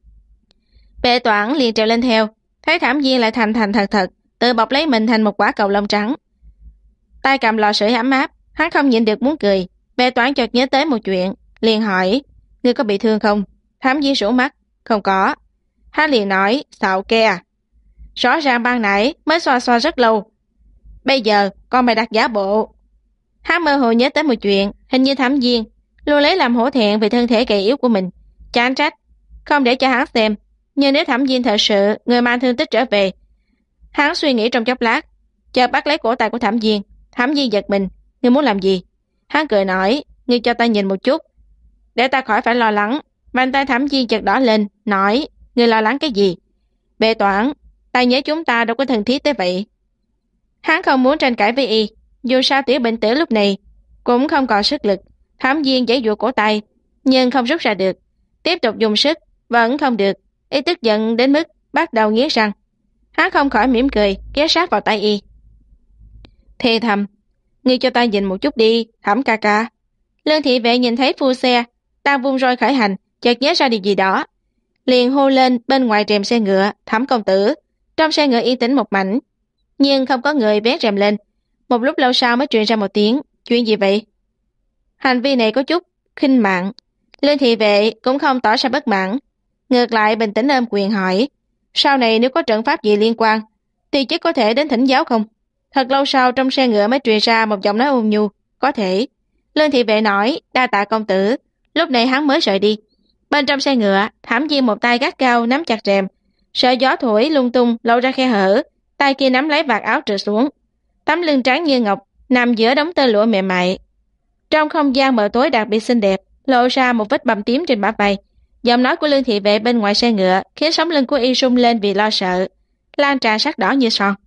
Vệ Toản liền trèo lên theo, thấy Thẩm Viên lại thành thành thật thật, tự bọc lấy mình thành một quả cầu lông trắng. Tay cầm lò sưởi ấm áp, hắn không nhịn được muốn cười. Vệ Toản chợt nhớ tới một chuyện, liền hỏi, ngươi có bị thương không? Thẩm Viên sủ mắt, không có. Hắn liền nói, xạo ke à? Rõ ràng ban nãy mới xoa xoa rất lâu, bây giờ con mày đặt giả bộ. Hắn mơ hồ nhớ tới một chuyện, hình như Thẩm Viên luôn lấy làm hổ thẹn về thân thể gầy yếu của mình, chán trách, không để cho hắn xem. Nhưng nếu Thẩm Viên thật sự người mang thương tích trở về, hắn suy nghĩ trong chốc lát, chợt bắt lấy cổ tay của Thẩm Viên. Thẩm Viên giật mình, ngươi muốn làm gì? Hắn cười nói, ngươi cho ta nhìn một chút, để ta khỏi phải lo lắng. Bàn tay Thẩm Viên chợt đỏ lên, nói, ngươi lo lắng cái gì? Vệ Toản, ta nhớ chúng ta đâu có thân thiết tới vậy. Hắn không muốn tranh cãi với y, dù sao Tiểu Bệnh Tử lúc này cũng không còn sức lực. Thẩm Viên giãy giụa cổ tay, nhưng không rút ra được. Tiếp tục dùng sức, vẫn không được. Y tức giận đến mức bắt đầu nghiến răng. Hắn không khỏi mỉm cười, ghé sát vào tay y. Thề thầm, ngươi cho ta nhìn một chút đi, Thẩm ca ca. Lương Thị Vệ nhìn thấy phu xe đang vung roi khởi hành, chợt nhớ ra điều gì đó, liền hô lên bên ngoài rèm xe ngựa, Thẩm công tử. Trong xe ngựa yên tĩnh một mảnh, nhưng không có người vén rèm lên. Một lúc lâu sau mới truyền ra một tiếng, chuyện gì vậy? Hành vi này có chút khinh mạn. Lương Thị Vệ cũng không tỏ ra bất mãn, ngược lại bình tĩnh ôm quyền hỏi, sau này nếu có trận pháp gì liên quan thì chỉ có thể đến thỉnh giáo không? Thật lâu sau trong xe ngựa mới truyền ra một giọng nói ôn nhu, có thể. Lương Thị Vệ nói, đa tạ công tử. Lúc này hắn mới rời đi. Bên trong xe ngựa, Thẩm Viên một tay gắt cao nắm chặt rèm, sợ gió thổi lung tung lộ ra khe hở, tay kia nắm lấy vạt áo trượt xuống. Tấm lưng trắng như ngọc nằm giữa đống tơ lụa mềm mại. Trong không gian mờ tối đặc biệt xinh đẹp, lộ ra một vết bầm tím trên bả vai. Giọng nói của Lương Thị Vệ bên ngoài xe ngựa khiến sống lưng của y rung lên vì lo sợ, lan tràn sắc đỏ như son.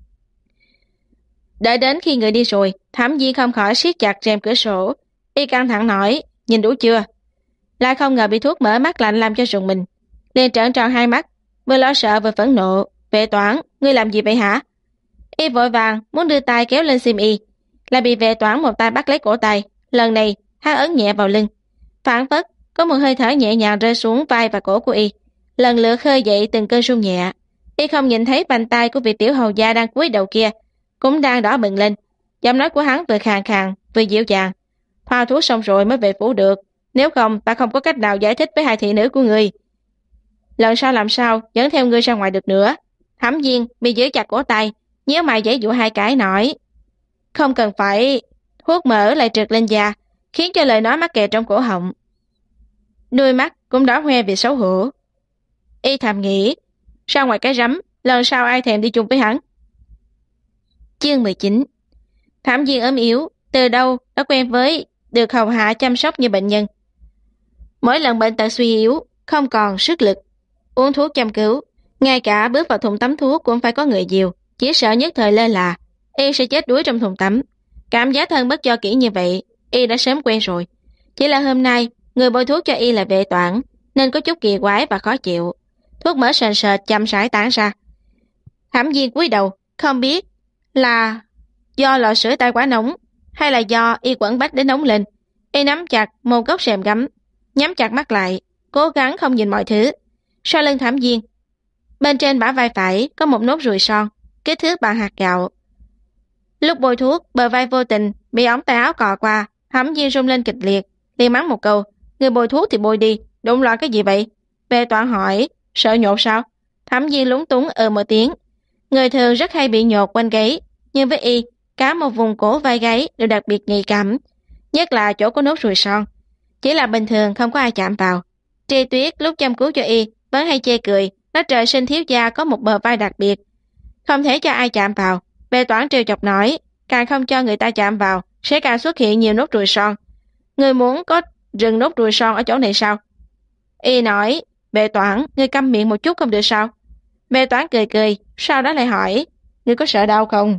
Đợi đến khi người đi rồi, Thẩm Viên không khỏi siết chặt rèm cửa sổ. Y căng thẳng nói, nhìn đủ chưa? Lại không ngờ bị thuốc mở mắt lạnh làm cho rùng mình, liền trợn tròn hai mắt, vừa lo sợ vừa phẫn nộ. Vệ Toản, ngươi làm gì vậy hả? Y vội vàng muốn đưa tay kéo lên xiêm y, lại bị Vệ Toản một tay bắt lấy cổ tay. Lần này hắn ấn nhẹ vào lưng, phảng phất có một hơi thở nhẹ nhàng rơi xuống vai và cổ của y, lần lượt khơi dậy từng cơn rung nhẹ. Y không nhìn thấy bàn tay của vị tiểu hầu gia đang cúi đầu kia cũng đang đỏ bừng lên. Giọng nói của hắn vừa khàn khàn vừa dịu dàng, thoa thuốc xong rồi mới về phủ được, nếu không ta không có cách nào giải thích với hai thị nữ của người. lần sau làm sao dẫn theo ngươi ra ngoài được nữa. Thẩm Viên bị giữ chặt cổ tay, nhíu mày giãy giụa hai cái nói, không cần phải. Thuốc mỡ lại trượt lên da, khiến cho lời nói mắc kẹt trong cổ họng. Đôi mắt cũng đỏ hoe vì xấu hổ. Y thầm nghĩ, ra ngoài cái rắm, lần sau ai thèm đi chung với hắn. Chương 19. Thẩm Viên ốm yếu, từ đâu đã quen với được hầu hạ chăm sóc như bệnh nhân. Mỗi lần bệnh tật suy yếu, không còn sức lực, uống thuốc chăm cứu, ngay cả bước vào thùng tắm thuốc cũng phải có người dìu, chỉ sợ nhất thời lơ là, y sẽ chết đuối trong thùng tắm. Cảm giác thân bất do kỹ như vậy, y đã sớm quen rồi. Chỉ là hôm nay, người bôi thuốc cho y là Vệ Toản, nên có chút kỳ quái và khó chịu. Thuốc mỡ sền sệt chậm rãi tản ra. Thẩm Viên cúi đầu, không biết là do lò sưởi tay quá nóng, hay là do y quẩn bách đến nóng lên. Y nắm chặt một góc rèm gấm, nhắm chặt mắt lại, cố gắng không nhìn mọi thứ. Sau lưng Thẩm Viên, bên trên bả vai phải có một nốt ruồi son, kích thước bằng hạt gạo. Lúc bôi thuốc, bờ vai vô tình bị ống tay áo cọ qua, Thẩm Viên rung lên kịch liệt, liền mắng một câu, người bôi thuốc thì bôi đi, đụng loạn cái gì vậy? Vệ Toản hỏi, sợ nhột sao? Thẩm Viên lúng túng một tiếng. Người thường rất hay bị nhột quanh gáy, nhưng với y, cả một vùng cổ vai gáy đều đặc biệt nhạy cảm, nhất là chỗ có nốt ruồi son. Chỉ là bình thường không có ai chạm vào. Tri Tuyết lúc chăm cứu cho y vẫn hay chê cười, nói trời sinh thiếu gia có một bờ vai đặc biệt, không thể cho ai chạm vào. Vệ Toản trêu chọc nói, càng không cho người ta chạm vào, sẽ càng xuất hiện nhiều nốt ruồi son. Người muốn có rừng nốt ruồi son ở chỗ này sao? Y nói, Vệ Toản, ngươi câm miệng một chút không được sao? Vệ Toản cười cười, sau đó lại hỏi, ngươi có sợ đau không?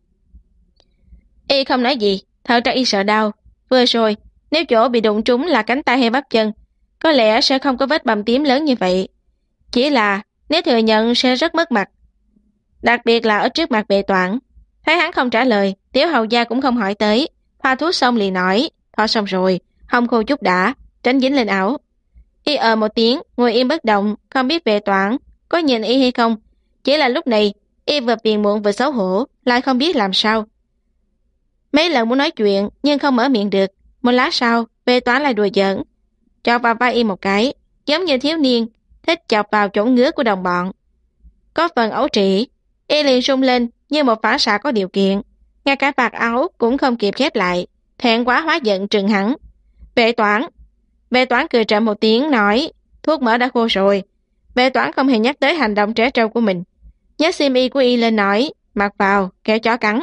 Y không nói gì, thật ra y sợ đau. Vừa rồi, nếu chỗ bị đụng trúng là cánh tay hay bắp chân, có lẽ sẽ không có vết bầm tím lớn như vậy. Chỉ là nếu thừa nhận sẽ rất mất mặt, đặc biệt là ở trước mặt Vệ Toản. Thấy hắn không trả lời, Tiểu hầu gia cũng không hỏi tới, thoa thuốc xong liền nói, thoa xong rồi, hông khô chút đã, tránh dính lên áo. Y một tiếng, ngồi im bất động, không biết Vệ Toản có nhìn y hay không. Chỉ là lúc này, y vừa phiền muộn vừa xấu hổ, lại không biết làm sao. Mấy lần muốn nói chuyện nhưng không mở miệng được. Một lát sau, Vệ Toản lại đùa giỡn, chọc vào vai y một cái, giống như thiếu niên thích chọc vào chỗ ngứa của đồng bọn. Có phần ấu trĩ, y liền rung lên như một phản xạ có điều kiện, ngay cả vạt áo cũng không kịp khép lại, thẹn quá hóa giận trừng hắn. Vệ Toản. Vệ Toản cười trộm một tiếng nói, thuốc mỡ đã khô rồi. Vệ Toản không hề nhắc tới hành động trẻ trâu của mình, nhấc xiêm y của y lên nói, mặc vào, kẻo chó cắn.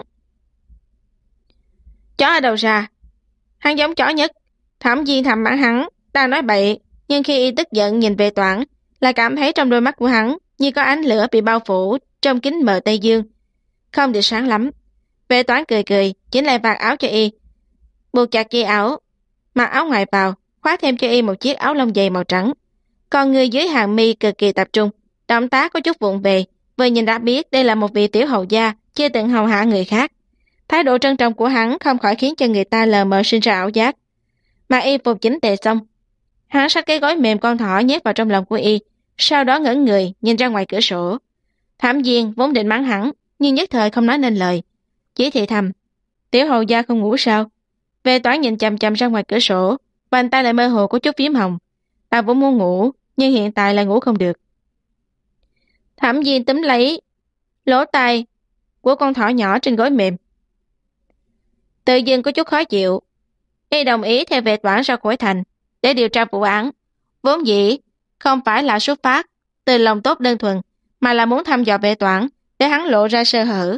Chó ở đâu ra? Hắn giống chó nhất. Thẩm Viên thầm mắng hắn đang nói bậy, nhưng khi y tức giận nhìn Vệ Toản, lại cảm thấy trong đôi mắt của hắn như có ánh lửa bị bao phủ trong kính mờ Tây Dương, không được sáng lắm. Vệ Toản cười cười, chỉnh lại vạt áo cho y, buộc chặt dây áo, mặc áo ngoài vào, khoác thêm cho y một chiếc áo lông dày màu trắng. Con người dưới hàng mi cực kỳ tập trung, động tác có chút vụng về, vừa nhìn đã biết đây là một vị tiểu hầu gia chưa từng hầu hạ người khác. Thái độ trân trọng của hắn không khỏi khiến cho người ta lờ mờ sinh ra ảo giác. Mà y phục chỉnh tề xong, hắn xách cái gói mềm con thỏ nhét vào trong lòng của y, sau đó ngẩng người nhìn ra ngoài cửa sổ. Thẩm Viên vốn định mắng hắn, nhưng nhất thời không nói nên lời, chỉ thì thầm, tiểu hầu gia không ngủ sao? Vệ Toản nhìn chằm chằm ra ngoài cửa sổ, bàn tay lại mơ hồ có chút phím hồng. Ta vốn muốn ngủ, nhưng hiện tại lại ngủ không được. Thẩm Viên túm lấy lỗ tai của con thỏ nhỏ trên gối mềm, tự dưng có chút khó chịu. Y đồng ý theo Vệ Toản ra khỏi thành để điều tra vụ án, vốn dĩ không phải là xuất phát từ lòng tốt đơn thuần, mà là muốn thăm dò Vệ Toản để hắn lộ ra sơ hở.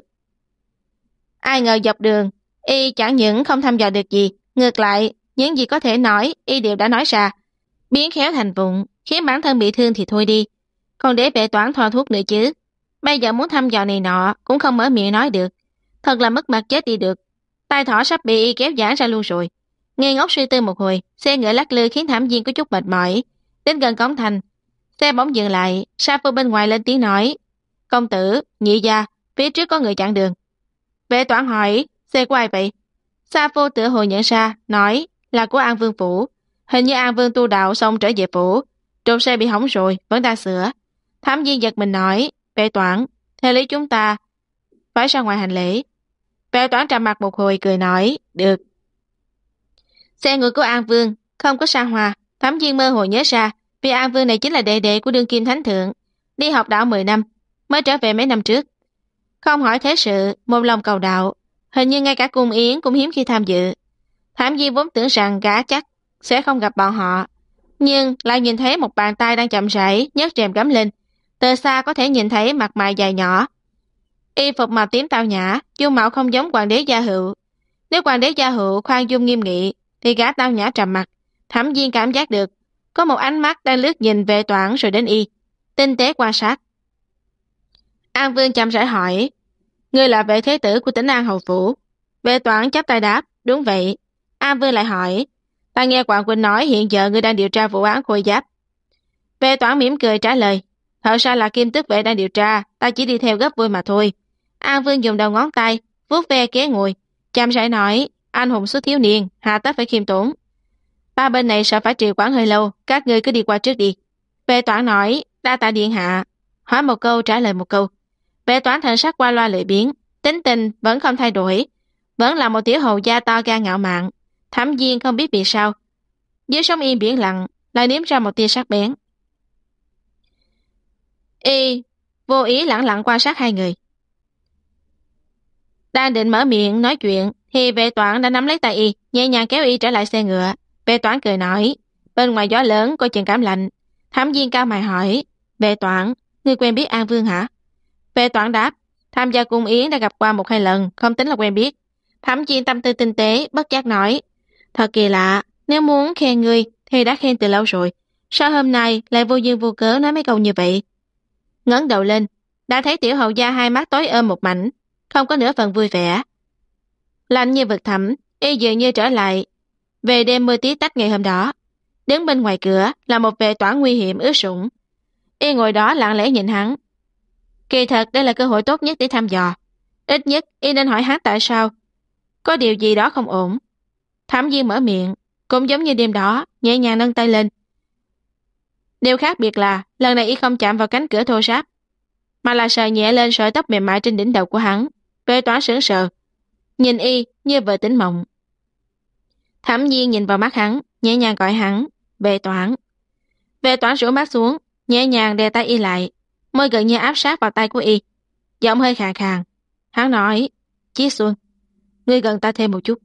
Ai ngờ dọc đường, y chẳng những không thăm dò được gì, ngược lại, những gì có thể nói, y đều đã nói ra, biến khéo thành vụng, khiến bản thân bị thương thì thôi đi, còn để Vệ Toản thoa thuốc nữa chứ. Bây giờ muốn thăm dò này nọ cũng không mở miệng nói được, thật là mất mặt chết đi được. Tai thỏ sắp bị y kéo giãn ra luôn rồi. Ngây ngốc suy tư một hồi, xe ngựa lắc lư khiến Thẩm Viên có chút mệt mỏi. Đến gần cổng thành, xe bỗng dừng lại, Sa Phu bên ngoài lên tiếng nói, công tử, nhị gia, phía trước có người chặn đường. Vệ Toản hỏi, xe của ai vậy? Sa Phu tựa hồ nhận ra, nói, là của An Vương phủ. Hình như An Vương tu đạo xong trở về phủ, trục xe bị hỏng rồi, vẫn đang sửa. Thẩm Viên giật mình nói, Vệ Toản, theo lý chúng ta phải ra ngoài hành lễ. Vệ Toản trầm mặt một hồi cười nói, được. Xe ngựa của An Vương không có xa hoa. Thẩm Viên mơ hồ nhớ ra, Vì An Vương này chính là đệ đệ của đương kim thánh thượng, đi học đạo 10 năm, mới trở về mấy năm trước. Không hỏi thế sự, một lòng cầu đạo, hình như ngay cả cung yến cũng hiếm khi tham dự. Thám Di vốn tưởng rằng gã chắc sẽ không gặp bọn họ, nhưng lại nhìn thấy một bàn tay đang chậm rãi nhấc rèm gấm lên. Từ xa có thể nhìn thấy mặt mày dài nhỏ, y phục màu tím tao nhã, dung mạo không giống hoàng đế Gia Hữu. Nếu hoàng đế Gia Hữu khoan dung nghiêm nghị, thì gã tao nhã trầm mặc. Thẩm Viên cảm giác được có một ánh mắt đang lướt nhìn Vệ Toản rồi đến y, tinh tế quan sát. An Vương chậm rãi hỏi, ngươi là Vệ thế tử của tỉnh An Hầu Phủ? Vệ Toản chắp tay đáp, đúng vậy. An Vương lại hỏi, ta nghe Quảng Quỳnh nói hiện giờ ngươi đang điều tra vụ án Khôi Giáp. Vệ Toản mỉm cười trả lời, thật ra là Kim Tước Vệ đang điều tra, ta chỉ đi theo gấp vui mà thôi. An Vương dùng đầu ngón tay vuốt ve ghế ngồi, chậm rãi nói, anh hùng xuất thiếu niên, hạ tất phải khiêm tốn. Ba bên này sợ phải trì hoãn hơi lâu, các ngươi cứ đi qua trước đi. Vệ Toản nói, đa tạ điện hạ. Hỏi một câu trả lời một câu. Vệ Toản thần sắc qua loa lười biếng, tính tình vẫn không thay đổi, vẫn là một tiểu hầu gia to gan ngạo mạn. Thẩm Viên không biết vì sao, dưới sóng yên biển lặng lại nếm ra một tia sắc bén. Y vô ý lẳng lặng quan sát hai người. Đang định mở miệng nói chuyện thì Vệ Toản đã nắm lấy tay y, nhẹ nhàng kéo y trở lại xe ngựa. Vệ Toản cười nói, bên ngoài gió lớn coi chừng cảm lạnh. Thẩm Viên cao mày hỏi, Vệ Toản, ngươi quen biết An Vương hả? Vệ Toản đáp, tham gia cung yến đã gặp qua 1-2 lần, không tính là quen biết. Thẩm Viên tâm tư tinh tế, bất giác nói, thật kỳ lạ, nếu muốn khen ngươi thì đã khen từ lâu rồi, sao hôm nay lại vô duyên vô cớ nói mấy câu như vậy? Ngẩng đầu lên, đã thấy tiểu hầu gia hai mắt tối ôm một mảnh, không có nửa phần vui vẻ. Lạnh như vực thẳm, y dường như trở lại về đêm mưa tí tách ngày hôm đó. Đứng bên ngoài cửa là một Vệ Toản nguy hiểm ướt sũng. Y ngồi đó lặng lẽ nhìn hắn. Kỳ thật đây là cơ hội tốt nhất để thăm dò. Ít nhất y nên hỏi hắn tại sao. Có điều gì đó không ổn. Thẩm Viên mở miệng, cũng giống như đêm đó, nhẹ nhàng nâng tay lên. Điều khác biệt là lần này y không chạm vào cánh cửa thô ráp, mà là sờ nhẹ lên sợi tóc mềm mại trên đỉnh đầu của hắn. Vệ Toản sững sờ, nhìn y như vừa tỉnh mộng. Thẩm Viên nhìn vào mắt hắn, nhẹ nhàng gọi hắn, Vệ Toản. Vệ Toản rũ mắt xuống, nhẹ nhàng đè tay y lại, môi gần như áp sát vào tay của y, giọng hơi khàn khàn. Hắn nói, Chí Xuân, ngươi gần ta thêm một chút.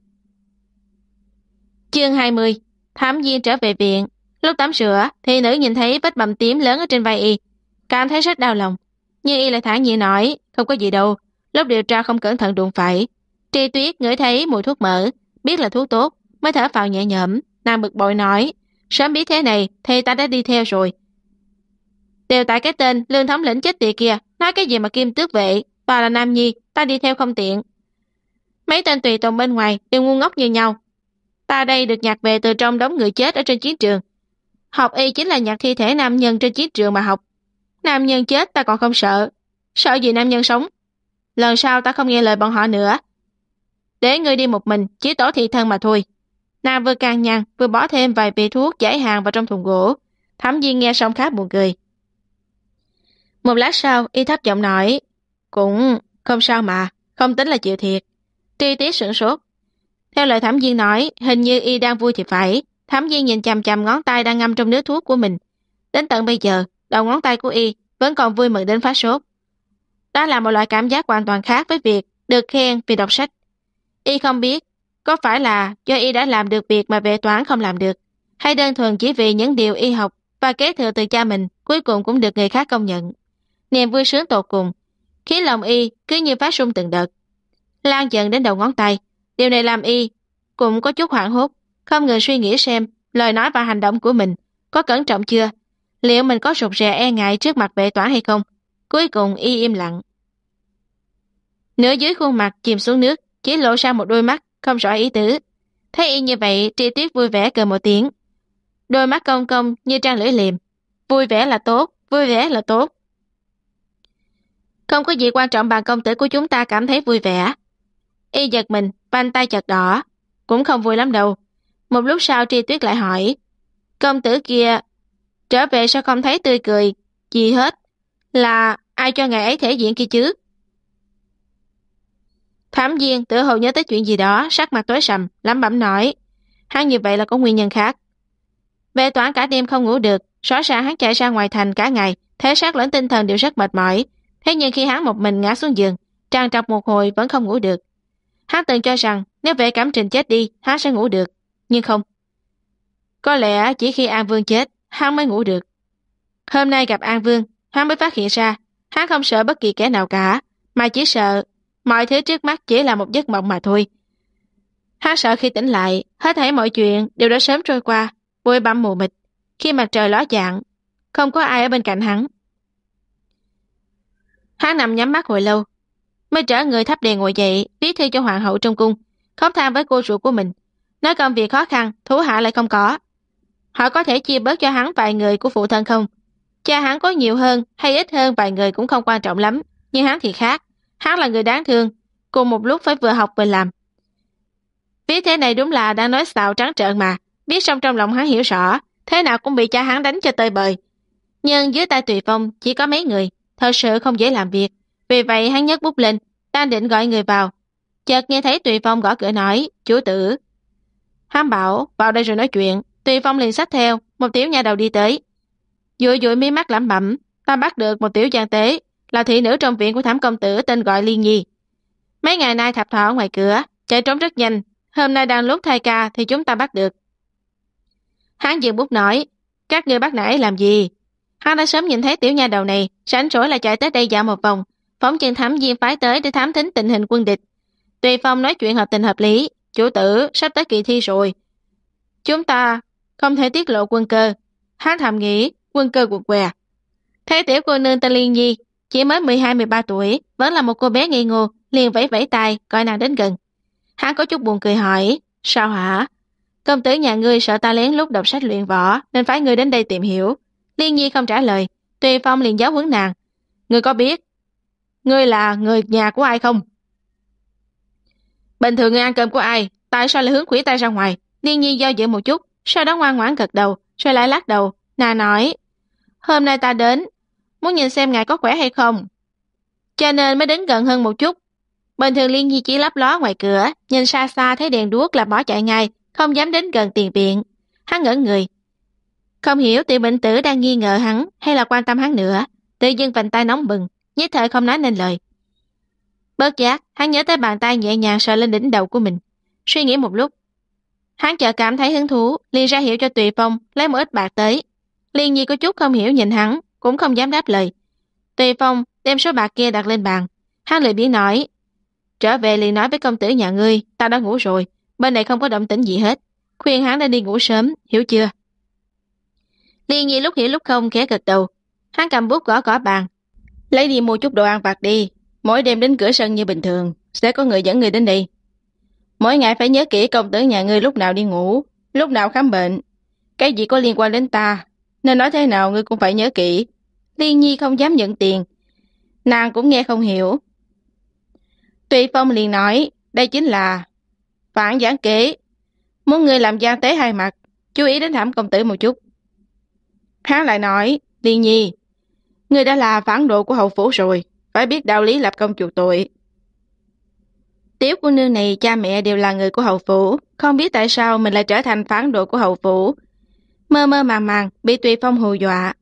Chương 20. Thẩm Viên trở về viện. Lúc tắm rửa thì nữ nhìn thấy vết bầm tím lớn ở trên vai y, cảm thấy rất đau lòng, nhưng y lại thản nhiên nói, không có gì đâu, lúc điều tra không cẩn thận đụng phải. Tri Tuyết ngửi thấy mùi thuốc mỡ, biết là thuốc tốt, mới thở phào nhẹ nhõm. Nàng bực bội nói, sớm biết thế này thì ta đã đi theo rồi. Đều tại cái tên Lương thống lĩnh chết tiệt kia, nói cái gì mà Kim Tước Vệ, bà là nam nhi, ta đi theo không tiện. Mấy tên tùy tùng bên ngoài đều ngu ngốc như nhau. Ta đây được nhặt về từ trong đống người chết ở trên chiến trường. Học y chính là nhặt thi thể nam nhân trên chiến trường mà học. Nam nhân chết ta còn không sợ, sợ gì nam nhân sống. Lần sau ta không nghe lời bọn họ nữa. Để ngươi đi một mình, chỉ tổ thị thân mà thôi. Nàng vừa can nhăn vừa bỏ thêm vài vị thuốc giải hàng vào trong thùng gỗ. Thẩm Viên nghe xong khá buồn cười. Một lát sau y thấp giọng nói, cũng không sao mà, không tính là chịu thiệt. Tri Tiết sửng sốt. Theo lời Thẩm Viên nói, hình như y đang vui thì phải. Thẩm Viên nhìn chằm chằm ngón tay đang ngâm trong nước thuốc của mình. Đến tận bây giờ, đầu ngón tay của y vẫn còn vui mừng đến phát sốt. Đó là một loại cảm giác hoàn toàn khác với việc được khen vì đọc sách. Y không biết có phải là do y đã làm được việc mà Vệ Toản không làm được, hay đơn thuần chỉ vì những điều y học và kế thừa từ cha mình cuối cùng cũng được người khác công nhận. Niềm vui sướng tột cùng khiến lòng y cứ như phát sung từng đợt, lan dần đến đầu ngón tay. Điều này làm y cũng có chút hoảng hốt, không ngừng suy nghĩ xem lời nói và hành động của mình có cẩn trọng chưa, liệu mình có rụt rè e ngại trước mặt Vệ Toản hay không. Cuối cùng y im lặng. Nửa dưới khuôn mặt chìm xuống nước, chỉ lộ ra một đôi mắt không rõ ý tứ. Thấy y như vậy, Tri Tuyết vui vẻ cười một tiếng, đôi mắt cong cong như trang lưỡi liềm. Vui vẻ là tốt, vui vẻ là tốt. Không có gì quan trọng bằng công tử của chúng ta cảm thấy vui vẻ. Y giật mình, vành tay chợt đỏ, cũng không vui lắm đâu. Một lúc sau Tri Tuyết lại hỏi, công tử kia trở về sao không thấy tươi cười gì hết, là ai cho ngài ấy thể diện kia chứ? Thẩm Viên tự hồ nhớ tới chuyện gì đó, sắc mặt tối sầm, lẩm bẩm nói, hắn như vậy là có nguyên nhân khác. Vệ Toản cả đêm không ngủ được, Rõ ràng hắn chạy ra ngoài thành cả ngày, thể xác lẫn tinh thần đều rất mệt mỏi. Thế nhưng khi hắn một mình ngã xuống giường, trằn trọc một hồi vẫn không ngủ được. Hắn từng cho rằng nếu Vệ Cẩm Trình chết đi, hắn sẽ ngủ được. Nhưng không. Có lẽ chỉ khi An Vương chết, hắn mới ngủ được. Hôm nay gặp An Vương, hắn mới phát hiện ra, hắn không sợ bất kỳ kẻ nào cả, mà chỉ sợ mọi thứ trước mắt chỉ là một giấc mộng mà thôi. Hắn sợ khi tỉnh lại, hết thảy mọi chuyện đều đã sớm trôi qua, bụi bặm mù mịt, khi mặt trời ló dạng, không có ai ở bên cạnh hắn. Hắn nằm nhắm mắt hồi lâu, mới trở người thắp đèn ngồi dậy, viết thư cho hoàng hậu trong cung, khóc than với cô ruột của mình, nói công việc khó khăn, thủ hạ lại không có. Họ có thể chia bớt cho hắn vài người của phụ thân không? Cha hắn có nhiều hơn hay ít hơn vài người cũng không quan trọng lắm, nhưng hắn thì khác, hắn là người đáng thương, cùng một lúc phải vừa học vừa làm. Viết thế này đúng là đang nói xạo trắng trợn mà, biết xong trong lòng hắn hiểu rõ, thế nào cũng bị cha hắn đánh cho tơi bời. Nhưng dưới tay Tùy Phong chỉ có mấy người, thật sự không dễ làm việc, vì vậy hắn nhấc bút lên, đang định gọi người vào. Chợt nghe thấy Tùy Phong gõ cửa nói, chủ tử. Hắn bảo, vào đây rồi nói chuyện. Tùy Phong liền xách theo, một tiểu nha đầu đi tới. Dụi dụi mí mắt lẩm bẩm, ta bắt được một tiểu gian tế, là thị nữ trong viện của Thảm công tử tên gọi Liên Nhi. Mấy ngày nay thập thọ ở ngoài cửa, chạy trốn rất nhanh, hôm nay đang lúc thay ca thì chúng ta bắt được. Hắn dừng bút nói, các ngươi bắt nãy làm gì? Hắn đã sớm nhìn thấy tiểu nha đầu này, rảnh rỗi là chạy tới đây dạo một vòng, phóng chân thám viên phái tới để thám thính tình hình quân địch. Tùy Phong nói chuyện hợp tình hợp lý, chủ tử sắp tới kỳ thi rồi. Chúng ta không thể tiết lộ quân cơ. Hắn thầm nghĩ, quân cơ quật què. Thấy tiểu cô nương tên Liên Nhi, chỉ mới 12-13 tuổi, vẫn là một cô bé ngây ngô, liền vẫy vẫy tay, gọi nàng đến gần. Hắn có chút buồn cười hỏi, sao hả? Công tử nhà ngươi sợ ta lén lút đọc sách luyện võ, nên phái ngươi đến đây tìm hiểu. Liên Nhi không trả lời, Tùy Phong liền giáo huấn nàng. Ngươi có biết, ngươi là người nhà của ai không? Bình thường ngươi ăn cơm của ai, tại sao lại hướng khuỷu tay ra ngoài? Liên Nhi do dự một chút, sau đó ngoan ngoãn gật đầu, rồi lại lắc đầu. Nàng nói, hôm nay ta đến, muốn nhìn xem ngài có khỏe hay không, cho nên mới đến gần hơn một chút. Bình thường Liên Nhi chỉ lấp ló ngoài cửa, nhìn xa xa thấy đèn đuốc là bỏ chạy ngay, không dám đến gần tiền viện. Hắn ngẩn người, không hiểu Tiểu Bệnh Tử đang nghi ngờ hắn hay là quan tâm hắn nữa, tự dưng vành tay nóng bừng, nhất thời không nói nên lời. Bớt giác, hắn nhớ tới bàn tay nhẹ nhàng sờ lên đỉnh đầu của mình, suy nghĩ một lúc. Hắn chợt cảm thấy hứng thú, liền ra hiệu cho Tùy Phong lấy một ít bạc tới. Liên Nhi có chút không hiểu nhìn hắn, cũng không dám đáp lời. Tùy Phong đem số bạc kia đặt lên bàn, hắn lười biếng nói, trở về liền nói với công tử nhà ngươi, ta đã ngủ rồi, bên này không có động tĩnh gì hết, khuyên hắn nên đi ngủ sớm, hiểu chưa? Liên Nhi lúc hiểu lúc không khẽ gật đầu. Hắn cầm bút gõ gõ bàn, lấy đi mua chút đồ ăn vặt đi, mỗi đêm đến cửa sân như bình thường, sẽ có người dẫn người đến đây. Mỗi ngày phải nhớ kỹ công tử nhà ngươi lúc nào đi ngủ, lúc nào khám bệnh, cái gì có liên quan đến ta, nên nói thế nào ngươi cũng phải nhớ kỹ. Liên Nhi không dám nhận tiền, nàng cũng nghe không hiểu. Tùy Phong liền nói, đây chính là phản gián kế, muốn ngươi làm gian tế hai mặt, chú ý đến Thảm công tử một chút. Hắn lại nói, Liên Nhi, ngươi đã là phản đồ của hậu phủ rồi, phải biết đạo lý lập công chuộc tội. Tiểu cô nương này cha mẹ đều là người của hậu phủ, không biết tại sao mình lại trở thành phản đồ của hậu phủ. Mơ mơ màng màng bị Tùy Phong hù dọa.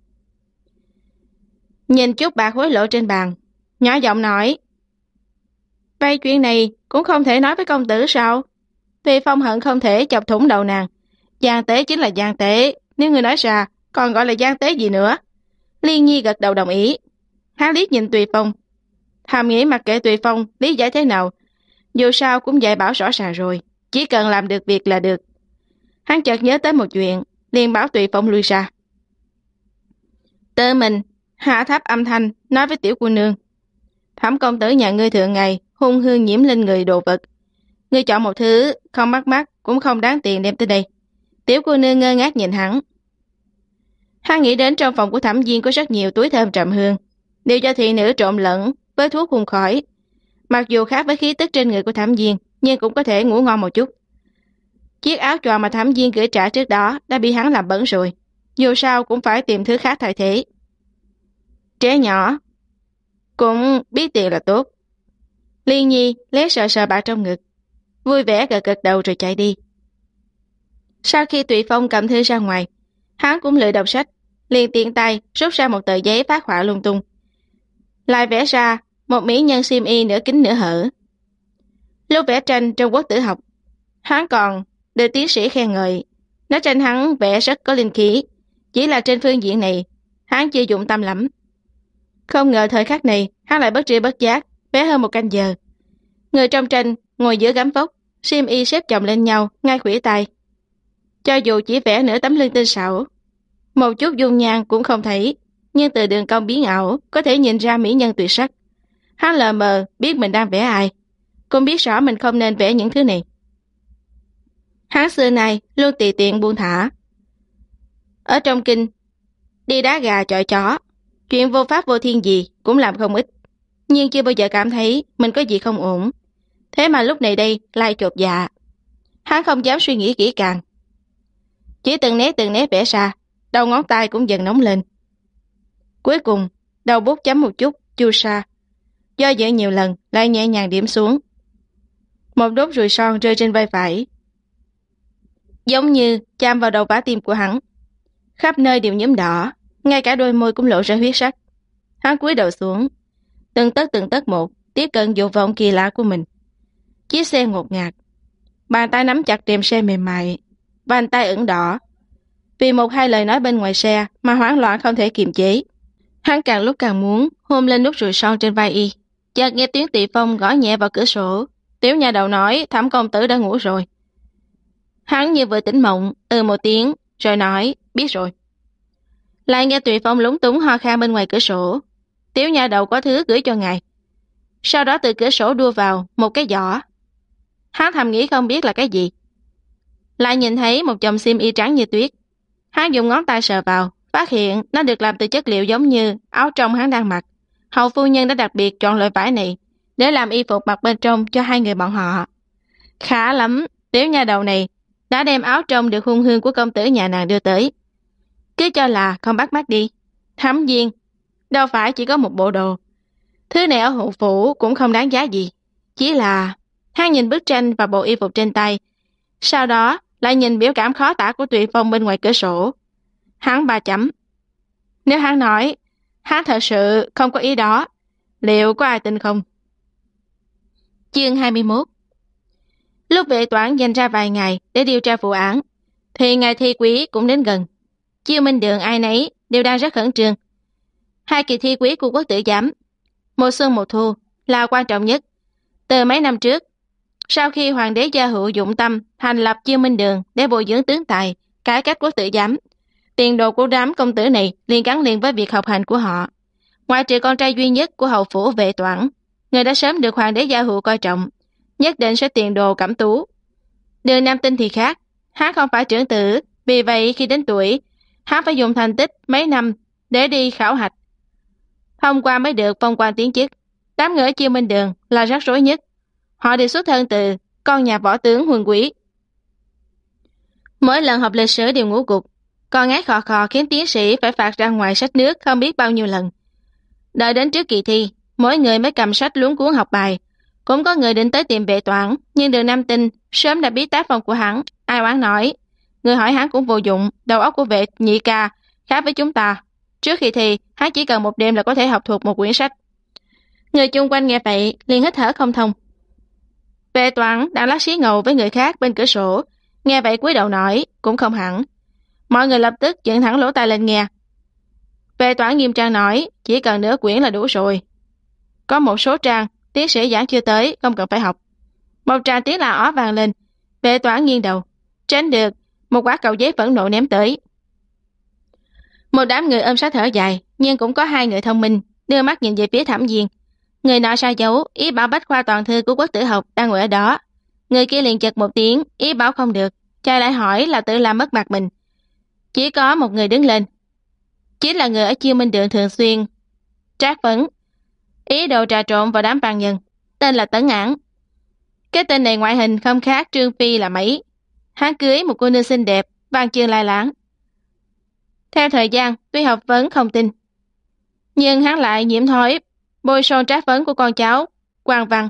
Nhìn chút bạc hối lộ trên bàn, nhỏ giọng nói, vậy chuyện này cũng không thể nói với công tử sao? Tùy Phong hận không thể chọc thủng đầu nàng. Gian tế chính là gian tế, nếu người nói ra, còn gọi là gian tế gì nữa? Liên Nhi gật đầu đồng ý. Hắn liếc nhìn Tùy Phong, thầm nghĩ mặc kệ Tùy Phong lý giải thế nào, dù sao cũng dạy bảo rõ ràng rồi, chỉ cần làm được việc là được. Hắn chợt nhớ tới một chuyện, liền bảo Tùy Phong lui ra. Tự mình hạ thấp âm thanh nói với tiểu cô nương, Thẩm công tử nhà ngươi thường ngày hung hương nhiễm lên người đồ vật, ngươi chọn một thứ không mắc mắt cũng không đáng tiền đem tới đây. Tiểu cô nương ngơ ngác nhìn hắn. Hắn nghĩ đến trong phòng của Thẩm Viên có rất nhiều túi thơm trầm hương, đều cho thị nữ trộn lẫn với thuốc hun khói. Mặc dù khác với khí tức trên người của Thẩm Viên, nhưng cũng có thể ngủ ngon một chút. Chiếc áo choàng mà Thẩm Viên gửi trả trước đó đã bị hắn làm bẩn rồi, dù sao cũng phải tìm thứ khác thay thế. Trẻ nhỏ cũng biết tiền là tốt. Liên Nhi lấy sờ sờ bạc trong ngực, vui vẻ gật gật đầu rồi chạy đi. Sau khi Tùy Phong cầm thư ra ngoài, Hắn cũng lười đọc sách, liền tiện tay rút ra một tờ giấy phác họa lung tung. Lại vẽ ra một mỹ nhân xiêm y nửa kính nửa hở. Lúc vẽ tranh trong Quốc Tử học, hắn còn được tiến sĩ khen ngợi, nói tranh hắn vẽ rất có linh khí, chỉ là trên phương diện này, hắn chưa dụng tâm lắm. Không ngờ thời khắc này, hắn lại bất tri bất giác, vẽ hơn một canh giờ. Người trong tranh ngồi giữa gấm vóc, xiêm y xếp chồng lên nhau, ngay khuỷu tay. Cho dù chỉ vẽ nửa tấm lưng tinh xảo, một chút dung nhan cũng không thấy, nhưng từ đường cong biến ảo có thể nhìn ra mỹ nhân tuyệt sắc. Hắn lờ mờ biết mình đang vẽ ai, cũng biết rõ mình không nên vẽ những thứ này. Hắn xưa nay luôn tùy tiện buông thả. Ở trong kinh, đi đá gà chọi chó, chuyện vô pháp vô thiên gì cũng làm không ít, nhưng chưa bao giờ cảm thấy mình có gì không ổn. Thế mà lúc này đây lại chột dạ. Hắn không dám suy nghĩ kỹ càng, chỉ từng nét vẽ ra, đầu ngón tay cũng dần nóng lên. Cuối cùng, đầu bút chấm một chút chu sa, do dự nhiều lần lại nhẹ nhàng điểm xuống. Một đốm ruồi son rơi trên vai phải, giống như chạm vào đầu vá tim của hắn. Khắp nơi đều nhuốm đỏ, ngay cả đôi môi cũng lộ ra huyết sắc. Hắn cúi đầu xuống, từng tấc một tiếp cận dục vọng kỳ lạ của mình. Chiếc xe ngột ngạt, bàn tay nắm chặt rèm xe mềm mại, bàn tay ửng đỏ. Vì một hai lời nói bên ngoài xe mà hoảng loạn không thể kiềm chế. Hắn càng lúc càng muốn hôn lên nút ruồi son trên vai y. Chợt nghe tiếng Tỳ Phong gõ nhẹ vào cửa sổ. Tiểu nhà đầu nói Thẩm công tử đã ngủ rồi. Hắn như vừa tỉnh mộng, một tiếng, rồi nói, biết rồi. Lại nghe Tỳ Phong lúng túng ho khan bên ngoài cửa sổ. Tiểu nhà đầu có thứ gửi cho ngài. Sau đó từ cửa sổ đua vào một cái giỏ. Hắn thầm nghĩ không biết là cái gì. Lại nhìn thấy một chồng xiêm y trắng như tuyết. Hắn dùng ngón tay sờ vào, phát hiện nó được làm từ chất liệu giống như áo trong hắn đang mặc. Hầu phu nhân đã đặc biệt chọn loại vải này để làm y phục mặc bên trong cho hai người bọn họ. Khá lắm, tiểu nhà đầu này đã đem áo trong được hung hương của công tử nhà nàng đưa tới. Cứ cho là không bắt mắt đi. Thẩm Viên, đâu phải chỉ có một bộ đồ. Thứ này ở hộ phủ cũng không đáng giá gì. Chỉ là hắn nhìn bức tranh và bộ y phục trên tay, sau đó lại nhìn biểu cảm khó tả của Tùy Phong bên ngoài cửa sổ. Hắn 3 chấm. Nếu hắn nói hắn thật sự không có ý đó, liệu có ai tin không? Chương 21. Lúc vệ toán dành ra vài ngày để điều tra vụ án, thì ngày thi quý cũng đến gần. Chiêu Minh Đường ai nấy đều đang rất khẩn trương. Hai kỳ thi quý của Quốc Tử giám, mùa xuân mùa thu, là quan trọng nhất. Từ mấy năm trước, sau khi hoàng đế Gia Hữu dụng tâm thành lập Chiêu Minh Đường để bồi dưỡng tướng tài, cải cách Quốc Tử giám, tiền đồ của đám công tử này liền gắn liền với việc học hành của họ. Ngoại trừ con trai duy nhất của hầu phủ Vệ Toản, người đã sớm được hoàng đế Gia Hữu coi trọng, nhất định sẽ tiền đồ cẩm tú. Đường Nam Tinh thì khác, hắn không phải trưởng tử, vì vậy khi đến tuổi, hắn phải dùng thành tích mấy năm để đi khảo hạch, thông qua mới được phong quan tiến chức. Đám người ở Chiêu Minh Đường là rắc rối nhất. Họ đều xuất thân từ con nhà võ tướng huân quý. Mỗi lần học lịch sử đều ngủ gục, còn ngái khò khò khiến tiến sĩ phải phạt ra ngoài sách nước không biết bao nhiêu lần. Đợi đến trước kỳ thi, mỗi người mới cầm sách luống cuốn học bài. Cũng có người định tới tìm Vệ Toản, nhưng Đường Nam Tinh sớm đã biết tác phong của hắn. Ai oán nói, người hỏi hắn cũng vô dụng, đầu óc của Vệ nhị ca khác với chúng ta. Trước khi thi, hắn chỉ cần một đêm là có thể học thuộc một quyển sách. Người chung quanh nghe vậy liền hít thở không thông. Vệ Toản đang lắc xí ngầu với người khác bên cửa sổ, nghe vậy cúi đầu nói, cũng không hẳn. Mọi người lập tức dựng thẳng lỗ tai lên nghe. Vệ Toản nghiêm trang nói, chỉ cần nửa quyển là đủ rồi. Có một số trang tiến sĩ giảng chưa tới, không cần phải học. Một tràng tiếng là ó vang lên. Vệ Toản nghiêng đầu, tránh được một quả cầu giấy phẫn nộ ném tới. Một đám người ôm sát thở dài, nhưng cũng có hai người thông minh đưa mắt nhìn về phía Thẩm Viên. Người nọ sai dấu ý bảo bách khoa toàn thư của Quốc Tử học đang ngồi ở đó. Người kia liền chật một tiếng ý bảo không được, trai lại hỏi là tự làm mất mặt mình. Chỉ có một người đứng lên, chính là người ở Chiêu Minh Đường thường xuyên trát phấn ý đồ trà trộn vào đám văn nhân, tên là Tấn Ảng. Cái tên này ngoại hình không khác Trương Phi là mấy. Hắn cưới một cô nương xinh đẹp, văn chương lai láng. Theo thời gian, tuy học vấn không tin, nhưng hắn lại nhiễm thói bôi son trát phấn của con cháu Quan Văn.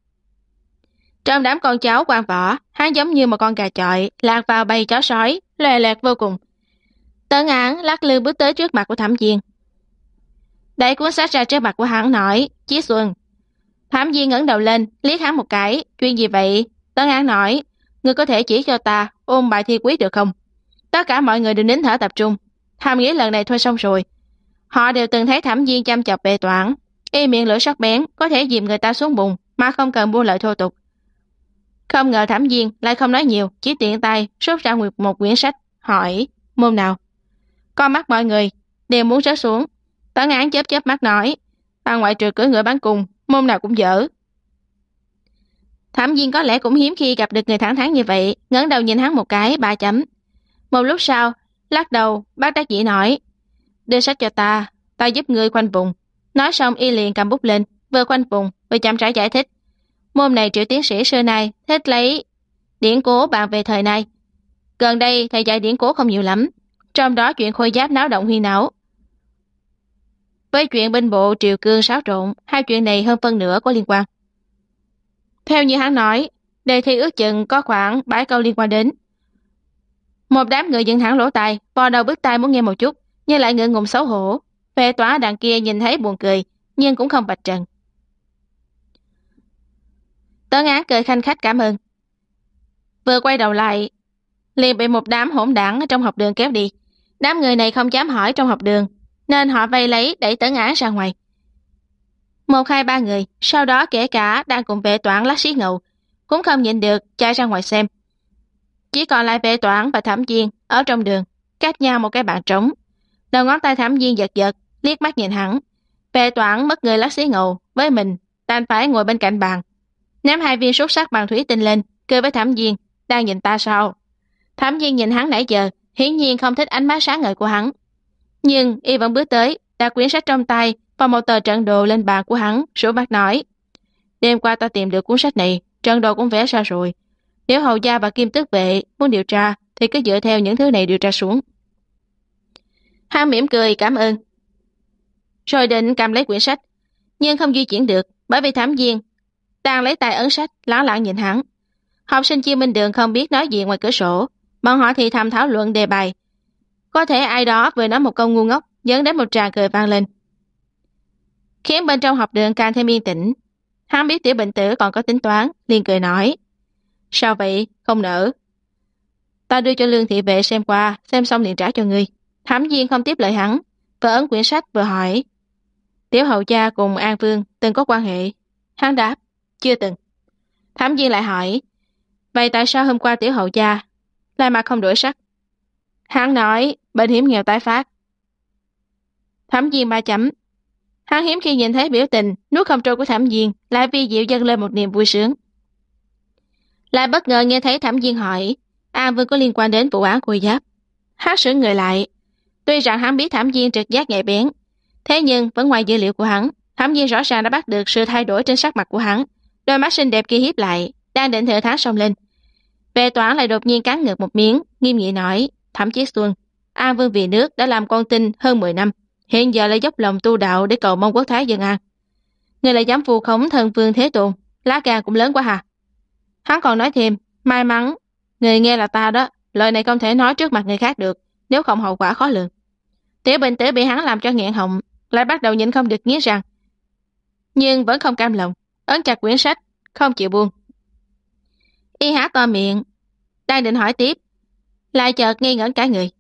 Trong đám con cháu Quan Võ, hắn giống như một con gà chọi lạc vào bầy chó sói, lòe loẹt vô cùng. Tấn Án lắc lư bước tới trước mặt của Thẩm Viên, đẩy cuốn sách ra trước mặt của hắn nói, Chí Xuân. Thẩm Viên ngẩng đầu lên, liếc hắn một cái, chuyện gì vậy? Tấn Án nói, ngươi có thể chỉ cho ta ôn bài thi quý được không? Tất cả mọi người đều nín thở tập trung. Thầm nghĩ lần này thôi xong rồi. Họ đều từng thấy Thẩm Viên chăm chọc bề toán, y miệng lưỡi sắc bén, có thể dìm người ta xuống bùn mà không cần buông lời thô tục. Không ngờ Thẩm Viên lại không nói nhiều, chỉ tiện tay rút ra một quyển sách, hỏi, môn nào? Con mắt mọi người đều muốn rớt xuống. Tấn Án chớp chớp mắt nói, ta ngoại trừ cưỡi ngựa bắn cung, môn nào cũng dở. Thẩm Viên có lẽ cũng hiếm khi gặp được người thẳng thắn như vậy, ngẩng đầu nhìn hắn một cái, 3 chấm. Một lúc sau, lắc đầu, bác đắc dĩ nói, đưa sách cho ta giúp ngươi khoanh vùng. Nói xong y liền cầm bút lên, vừa khoanh vùng, vừa chậm rãi giải thích. Môn này Triệu tiến sĩ xưa nay thích lấy điển cố bàn về thời nay. Gần đây thầy dạy điển cố không nhiều lắm, trong đó chuyện khôi giáp náo động huyên náo. Với chuyện binh bộ triều cương xáo trộn, hai chuyện này hơn phân nửa có liên quan. Theo như hắn nói, đề thi ước chừng có khoảng 7 câu liên quan đến. Một đám người dựng thẳng lỗ tai, vò đầu bứt tai muốn nghe một chút, nhưng lại ngượng ngùng xấu hổ. Vệ tỏa đằng kia nhìn thấy buồn cười, nhưng cũng không bạch trần. Tấn Án cười khanh khách cảm ơn. Vừa quay đầu lại, liền bị một đám hỗn đảng ở trong học đường kéo đi. Đám người này không dám hỏi trong học đường, nên họ vây lấy đẩy Tấn Án ra ngoài. 1, 2, 3 người, sau đó kể cả đang cùng Vệ Toản lắc xí ngầu, cũng không nhịn được chạy ra ngoài xem. Chỉ còn lại Vệ Toản và Thẩm Viên ở trong đường, cách nhau một cái bàn trống. Đầu ngón tay Thẩm Viên giật giật, liếc mắt nhìn hắn. Vệ Toản mất người lắc xí ngầu với mình, đành phải ngồi bên cạnh bàn, ném 2 viên xúc sắc bằng thủy tinh lên, cười với Thẩm Viên, đang nhìn ta sao? Thẩm Viên nhìn hắn nãy giờ, hiển nhiên không thích ánh mắt sáng ngời của hắn. Nhưng y vẫn bước tới, đặt quyển sách trong tay và một tờ trận đồ lên bàn của hắn, sủa mắt nói, đêm qua ta tìm được cuốn sách này, trận đồ cũng vẽ ra rồi. Nếu hầu gia và kim tước vệ muốn điều tra, thì cứ dựa theo những thứ này điều tra xuống. Hắn mỉm cười cảm ơn, rồi định cầm lấy quyển sách, nhưng không di chuyển được, bởi vì Thẩm Viên đang lấy tay ấn sách, lẳng lặng nhìn hắn. Học sinh Chiêu Minh Đường không biết nói gì ngoài cửa sổ, bọn họ thì thầm thảo luận đề bài. Có thể ai đó vừa nói một câu ngu ngốc, dẫn đến một tràng cười vang lên, khiến bên trong học đường càng thêm yên tĩnh. Hắn biết Tiểu Bệnh Tử còn có tính toán, liền cười nói, sao vậy, không nỡ? Ta đưa cho Lương thị vệ xem qua, xem xong liền trả cho ngươi. Thẩm Viên không tiếp lời hắn, vừa ấn quyển sách vừa hỏi, Tiểu hầu gia cùng An Vương từng có quan hệ? Hắn đáp, chưa từng. Thẩm Viên lại hỏi, vậy tại sao hôm qua Tiểu hầu gia lại mặt không đổi sắc? Hắn nói, bệnh hiểm nghèo tái phát. Thẩm Viên 3 chấm. Hắn hiếm khi nhìn thấy biểu tình nuốt không trôi của Thẩm Viên lại vi diệu dâng lên một niềm vui sướng. Lại bất ngờ nghe thấy Thẩm Viên hỏi, An Vương có liên quan đến vụ án khôi giáp. Hắn sững người lại. Tuy rằng hắn biết Thẩm Viên trực giác nhạy bén, thế nhưng vẫn ngoài dữ liệu của hắn. Thẩm Viên rõ ràng đã bắt được sự thay đổi trên sắc mặt của hắn, đôi mắt xinh đẹp kia híp lại, đang định thừa thắng xông lên. Vệ Toản lại đột nhiên cắn ngược một miếng, nghiêm nghị nói, Thẩm Chí Xuân, An Vương vì nước đã làm con tin hơn 10 năm, hiện giờ lại dốc lòng tu đạo để cầu mong quốc thái dân an. Người lại dám vu khống thân Vương Thế Tôn, lá gan cũng lớn quá hả? Hắn còn nói thêm, may mắn người nghe là ta đó, lời này không thể nói trước mặt người khác được, nếu không hậu quả khó lường. Tiểu Bệnh Tử bị hắn làm cho nghẹn họng, lại bắt đầu nhịn không được nghiến răng, nhưng vẫn không cam lòng, ấn chặt quyển sách, không chịu buông. Y há to miệng, đang định hỏi tiếp, lại chợt ngây ngẩn cả người.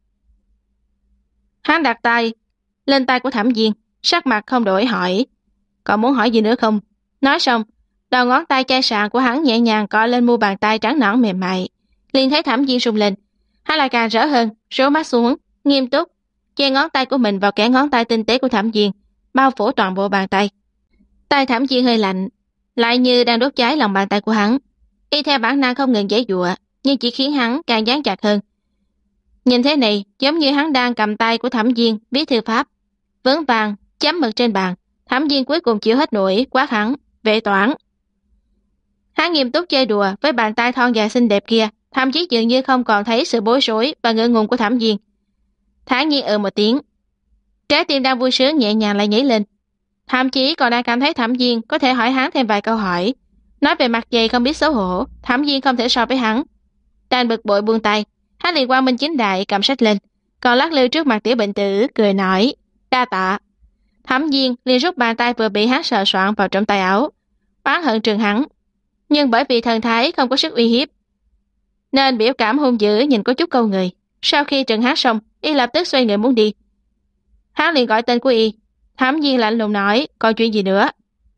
Hắn đặt tay lên tay của Thẩm Viên, sắc mặt không đổi hỏi, còn muốn hỏi gì nữa không? Nói xong, đầu ngón tay chai sạn của hắn nhẹ nhàng cọ lên mu bàn tay trắng nõn mềm mại, liền thấy Thẩm Viên rung lên. Hắn lại càng rỡ hơn, rũ mắt xuống, nghiêm túc chè ngón tay của mình vào kẽ ngón tay tinh tế của Thẩm Viên, bao phủ toàn bộ bàn tay. Tay Thẩm Viên hơi lạnh, lại như đang đốt cháy lòng bàn tay của hắn. Y theo bản năng không ngừng giãy giụa, nhưng chỉ khiến hắn càng dán chặt hơn. Nhìn thế này, giống như hắn đang cầm tay của Thẩm Viên viết thư pháp, vững vàng chấm mực trên bàn. Thẩm Viên cuối cùng chịu hết nổi, quát hắn, Vệ Toản. Hắn nghiêm túc chơi đùa với bàn tay thon dài xinh đẹp kia, thậm chí dường như không còn thấy sự bối rối và ngượng ngùng của Thẩm Viên. Thản nhiên một tiếng, trái tim đang vui sướng nhẹ nhàng lại nhảy lên. Thậm chí còn đang cảm thấy Thẩm Viên có thể hỏi hắn thêm vài câu hỏi. Nói về mặt dày không biết xấu hổ, Thẩm Viên không thể so với hắn. Đang bực bội buông tay, hắn liền quang minh chính đại cầm sách lên, còn lắc lư trước mặt tiểu bệnh tử, cười nói, đa tạ. Thẩm Viên liền rút bàn tay vừa bị hắn sờ soạn vào trong tay áo, oán hận trừng hắn. Nhưng bởi vì thần thái không có sức uy hiếp, nên biểu cảm hung dữ nhìn có chút câu người. Sau khi trừng hắn xong, y lập tức xoay người muốn đi. Hắn liền gọi tên của y. Thẩm Viên lạnh lùng nói, còn chuyện gì nữa?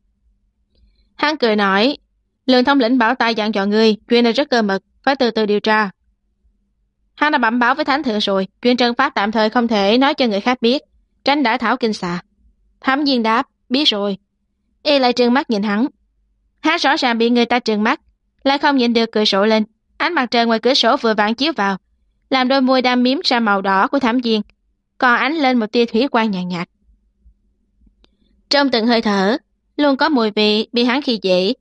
Hắn cười nói, Lương thống lĩnh bảo ta dặn dò ngươi, chuyện này rất cơ mật, phải từ từ điều tra. Hắn đã bẩm báo với thánh thượng rồi, chuyện trân pháp tạm thời không thể nói cho người khác biết, tránh đã thảo kinh xà. Thẩm Viên đáp, biết rồi. Y lại trừng mắt nhìn hắn. Hắn rõ ràng bị người ta trừng mắt, lại không nhịn được cười rộ lên. Ánh mặt trời ngoài cửa sổ vừa vặn chiếu vào, làm đôi môi đang miếm ra màu đỏ của Thẩm Viên còn ánh lên một tia thủy quang nhàn nhạt. Trong từng hơi thở luôn có mùi vị bị hắn khi dễ.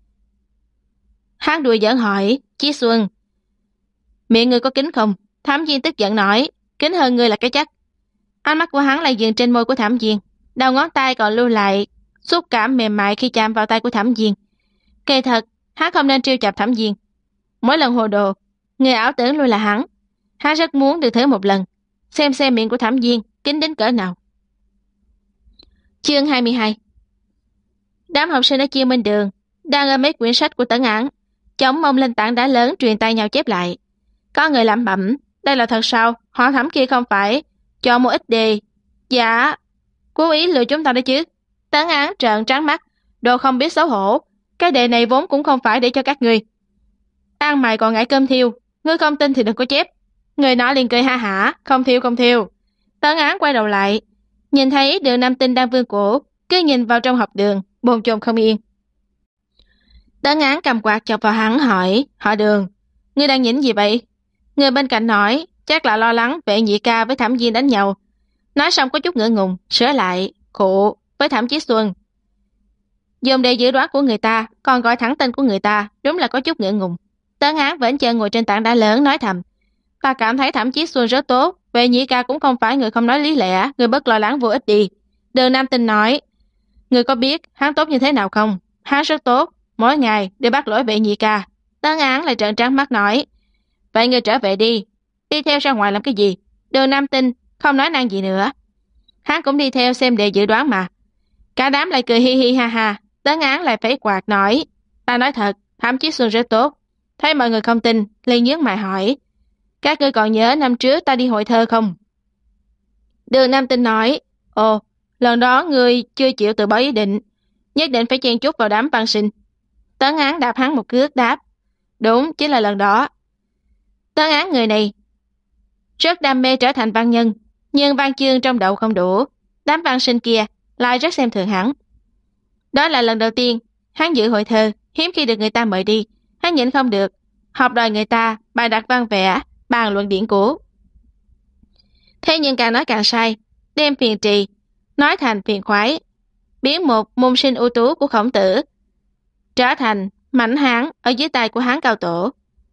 Hắn đùa giỡn hỏi, Chí Xuân, miệng ngươi có kính không? Thẩm Viên tức giận nói, kính hơn ngươi là cái chắc. Ánh mắt của hắn lại dừng trên môi của Thẩm Viên, đầu ngón tay còn lưu lại xúc cảm mềm mại khi chạm vào tay của Thẩm Viên. Kỳ thật, hắn không nên trêu chọc Thẩm Viên. Mỗi lần hồ đồ, người ảo tưởng luôn là hắn. Hắn rất muốn được thử một lần, xem miệng của Thẩm Viên kín đến cỡ nào. Chương 22. Đám học sinh ở Chiêu Minh Đường đang ở mấy quyển sách của Tấn Án, chống mông lên tảng đá lớn truyền tay nhau chép lại. Có người lẩm bẩm, đây là thật sao? Họ Thẩm kia không phải chọn một ít đề dạ cố ý lừa chúng ta đấy chứ? Tấn Án trợn trắng mắt, đồ không biết xấu hổ, cái đề này vốn cũng không phải để cho các ngươi. Ăn mày còn ngại cơm thiêu, ngươi không tin thì đừng có chép. Người nọ liền cười ha hả, không thiêu. Tấn Án quay đầu lại, nhìn thấy Đường Nam Tinh đang vươn cổ, cứ nhìn vào trong học đường, bồn chồn không yên. Tấn Án cầm quạt chọc vào hắn hỏi, họ Đường, ngươi đang nhìn gì vậy? Người bên cạnh nói, chắc là lo lắng vệ nhị ca với Thẩm Viên đánh nhau. Nói xong có chút ngượng ngùng, sửa lại, khụ, với Thẩm Chí Xuân. Dùng để dự đoán của người ta, còn gọi thẳng tên của người ta, đúng là có chút ngượng ngùng. Tấn Án vẫn chờ ngồi trên tảng đá lớn nói thầm, ta cảm thấy Thẩm Chí Xuân rất tốt, vệ nhị ca cũng không phải người không nói lý lẽ, người bất lo lắng vô ích đi. Đường Nam Tinh nói, người có biết hắn tốt như thế nào không? Hắn rất tốt, mỗi ngày đều bắt lỗi vệ nhị ca. Tấn Án lại trợn trắng mắt nói, vậy người trở về đi theo ra ngoài làm cái gì? Đường Nam Tinh không nói năng gì nữa. Hắn cũng đi theo xem đề dự đoán mà. Cả đám lại cười hi hi ha ha. Tấn Án lại phẩy quạt nói, ta nói thật, Thẩm Chí Xuân rất tốt. Thấy mọi người không tin, liền nhướng mày hỏi, các ngươi còn nhớ năm trước ta đi hội thơ không? Đường Nam Tinh nói, ồ, lần đó ngươi chưa chịu từ bỏ ý định, nhất định phải chen chúc vào đám văn sinh. Tấn Án đạp hắn một cước đáp, đúng, chính là lần đó. Tấn Án người này rất đam mê trở thành văn nhân, nhưng văn chương trong đầu không đủ, đám văn sinh kia lại rất xem thường hắn. Đó là lần đầu tiên hắn dự hội thơ, hiếm khi được người ta mời đi, hắn nhịn không được, học đòi người ta bài đặt văn vẽ, bàn luận điển cố. Thế nhưng càng nói càng sai, đem phiền trì nói thành phiền khoái, biến một môn sinh ưu tú của Khổng Tử trở thành mảnh hán ở dưới tay của Hán Cao Tổ.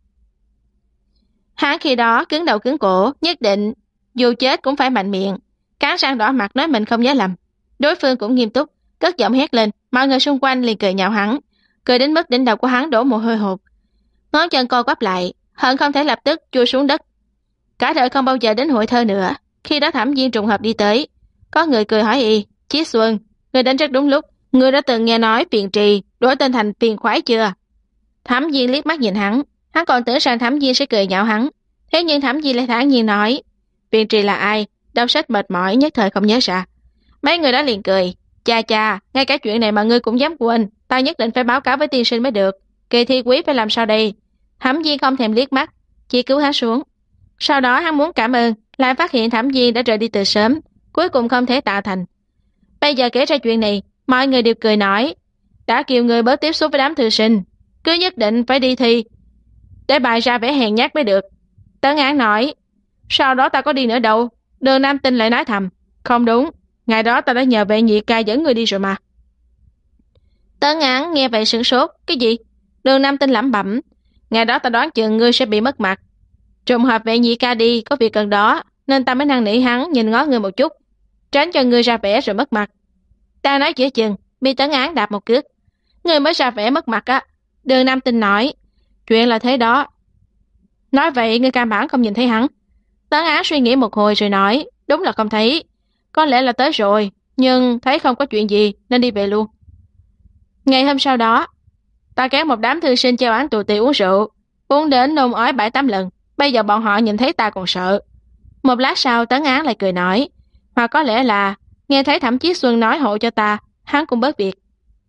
Hắn khi đó cứng đầu cứng cổ, nhất định dù chết cũng phải mạnh miệng, cắn răng đỏ mặt nói mình không nhớ lầm. Đối phương cũng nghiêm túc, cất giọng hét lên, mọi người xung quanh liền cười nhạo hắn, cười đến mức đỉnh đầu của hắn đổ mồ hôi hột, ngón chân co quắp lại, hận không thể lập tức chui xuống đất. Cả đời không bao giờ đến hội thơ nữa. Khi đó Thẩm Viên trùng hợp đi tới, có người cười hỏi y, Chí Xuân, người đến rất đúng lúc, người đã từng nghe nói phiền trì đổi tên thành phiền khoái chưa? Thẩm Viên liếc mắt nhìn hắn còn tưởng rằng Thẩm Viên sẽ cười nhạo hắn, thế nhưng Thẩm Viên lại thản nhiên nói, phiền trì là ai? Đọc sách mệt mỏi nhất thời không nhớ ra. Mấy người đó liền cười, cha, ngay cả chuyện này mà ngươi cũng dám quên, ta nhất định phải báo cáo với tiên sinh mới được. Kỳ thi quý phải làm sao đây? Thẩm Viên không thèm liếc mắt, chỉ cứu hắn xuống. Sau đó hắn muốn cảm ơn, lại phát hiện Thẩm Viên đã rời đi từ sớm, cuối cùng không thể tạ thành. Bây giờ kể ra chuyện này, mọi người đều cười nói, đã kêu người bớt tiếp xúc với đám thư sinh, cứ nhất định phải đi thi, để bày ra vẻ hèn nhát mới được. Tấn Án nói, sau đó ta có đi nữa đâu? Đường Nam Tinh lại nói thầm, không đúng, ngày đó ta đã nhờ vệ nhị ca dẫn người đi rồi mà. Tấn Án nghe vậy sửng sốt, cái gì? Đường Nam Tinh lẩm bẩm, ngày đó ta đoán chừng ngươi sẽ bị mất mặt. Trùng hợp vệ nhị ca đi, có việc cần đó, nên ta mới năn nỉ hắn nhìn ngó ngươi một chút, tránh cho ngươi ra vẻ rồi mất mặt. Ta nói giữa chừng, bị Tấn Án đạp một cước. Ngươi mới ra vẻ mất mặt á. Đường Nam Tinh nói, chuyện là thế đó. Nói vậy ngươi căn bản không nhìn thấy hắn. Tấn Á suy nghĩ một hồi rồi nói, đúng là không thấy. Có lẽ là tới rồi, nhưng thấy không có chuyện gì nên đi về luôn. Ngày hôm sau đó, ta kéo một đám thư sinh treo án tù tì uống rượu, uống đến nôn ói 7-8 lần. Bây giờ bọn họ nhìn thấy ta còn sợ. Một lát sau Tấn Á lại cười nói, hoặc có lẽ là nghe thấy Thẩm Chí Xuân nói hộ cho ta, hắn cũng bớt việc.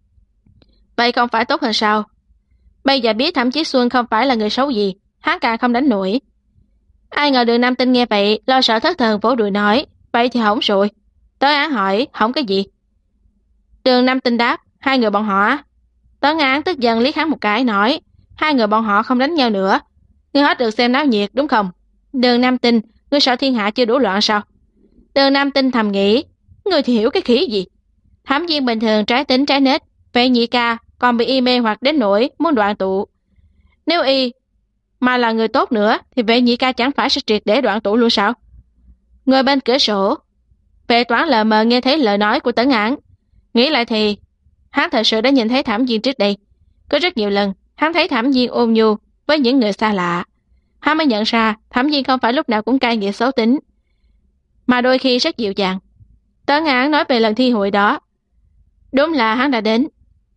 Vậy không phải tốt hơn sao? Bây giờ biết Thẩm Chí Xuân không phải là người xấu gì, hắn càng không đánh nổi. Ai ngờ Đường Nam Tinh nghe vậy, lo sợ thất thần vỗ đùi nói, vậy thì hỏng rồi. Tấn Án hỏi, hỏng cái gì? Đường Nam Tinh đáp, hai người bọn họ. Tấn Án tức giận liếc hắn một cái nói, hai người bọn họ không đánh nhau nữa. Ngươi hết được xem náo nhiệt đúng không? Đường Nam Tinh, ngươi sợ thiên hạ chưa đủ loạn sao? Đường Nam Tinh thầm nghĩ, ngươi thì hiểu cái khỉ gì? Thám viên bình thường trái tính trái nết, vậy nhị ca còn bị y mê hoặc đến nỗi muốn đoạn tụ. Nếu y mà là người tốt nữa thì vệ nhị ca chẳng phải sẽ triệt để đoạn tụ luôn sao? Người bên cửa sổ, vệ toán lờ mờ nghe thấy lời nói của Tấn Án. Nghĩ lại thì hắn thật sự đã nhìn thấy Thẩm Viên trước đây. Có rất nhiều lần hắn thấy Thẩm Viên ôn nhu với những người xa lạ. Hắn mới nhận ra Thẩm Viên không phải lúc nào cũng cay nghiệt xấu tính, mà đôi khi rất dịu dàng. Tấn Án nói về lần thi hội đó. Đúng là hắn đã đến.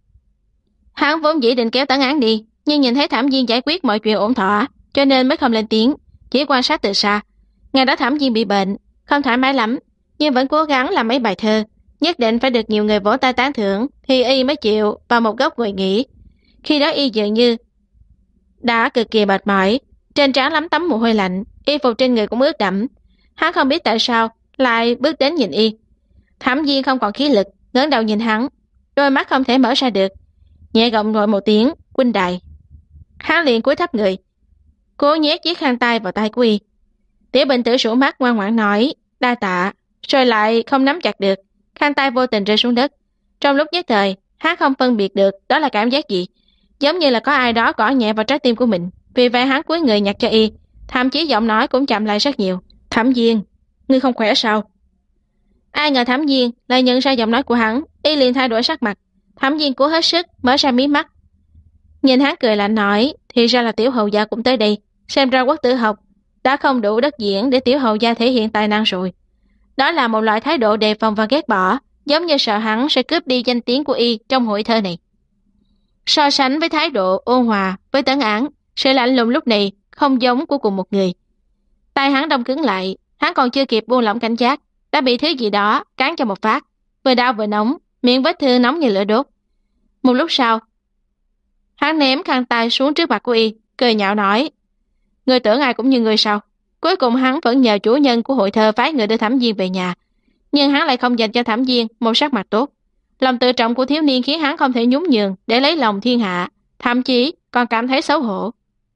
Hắn vốn dĩ định kéo Tấn Án đi, nhưng nhìn thấy Thẩm Viên giải quyết mọi chuyện ổn thỏa, cho nên mới không lên tiếng, chỉ quan sát từ xa. Ngày đó Thẩm Viên bị bệnh, không thoải mái lắm, nhưng vẫn cố gắng làm mấy bài thơ, nhất định phải được nhiều người vỗ tay tán thưởng thì y mới chịu vào một góc ngồi nghỉ. Khi đó y dường như đã cực kỳ mệt mỏi, trên trán lấm tấm mồ hôi lạnh, y phục trên người cũng ướt đẫm. Hắn không biết tại sao lại bước đến nhìn y. Thẩm Viên không còn khí lực, ngẩng đầu nhìn hắn, đôi mắt không thể mở ra được, nhẹ gọng gọi một tiếng huynh đại. Hắn liền cúi thấp người, cố nhét chiếc khăn tay vào tay của y. Tiểu Bình Tử sủ mắt ngoan ngoãn nói đa tạ, rồi lại không nắm chặt được, khăn tay vô tình rơi xuống đất. Trong lúc nhất thời hắn không phân biệt được đó là cảm giác gì, giống như là có ai đó gõ nhẹ vào trái tim của mình. Vì vậy hắn cúi người nhặt cho y, thậm chí giọng nói cũng chậm lại rất nhiều. Thẩm Viên, ngươi không khỏe sao? Ai ngờ Thẩm Viên lại nhận ra giọng nói của hắn, y liền thay đổi sắc mặt. Thẩm Viên cố hết sức mở ra mí mắt, nhìn hắn cười lạnh nói, thì ra là tiểu hầu gia cũng tới đây, xem ra Quốc Tử học đã không đủ đất diễn để tiểu hầu gia thể hiện tài năng rồi. Đó là một loại thái độ đề phòng và ghét bỏ, giống như sợ hắn sẽ cướp đi danh tiếng của y trong hội thơ này. So sánh với thái độ ôn hòa với Tấn Án, sự lạnh lùng lúc này không giống của cùng một người. Tay hắn đông cứng lại, hắn còn chưa kịp buông lỏng cảnh giác, đã bị thứ gì đó cán cho một phát, vừa đau vừa nóng, miệng vết thương nóng như lửa đốt. Một lúc sau, hắn ném khăn tay xuống trước mặt của y, cười nhạo nói, người tưởng ai cũng như người sao? Cuối cùng hắn vẫn nhờ chủ nhân của hội thơ phái người đưa Thẩm Viên về nhà, nhưng hắn lại không dành cho Thẩm Viên một sắc mặt tốt. Lòng tự trọng của thiếu niên khiến hắn không thể nhún nhường để lấy lòng thiên hạ, thậm chí còn cảm thấy xấu hổ.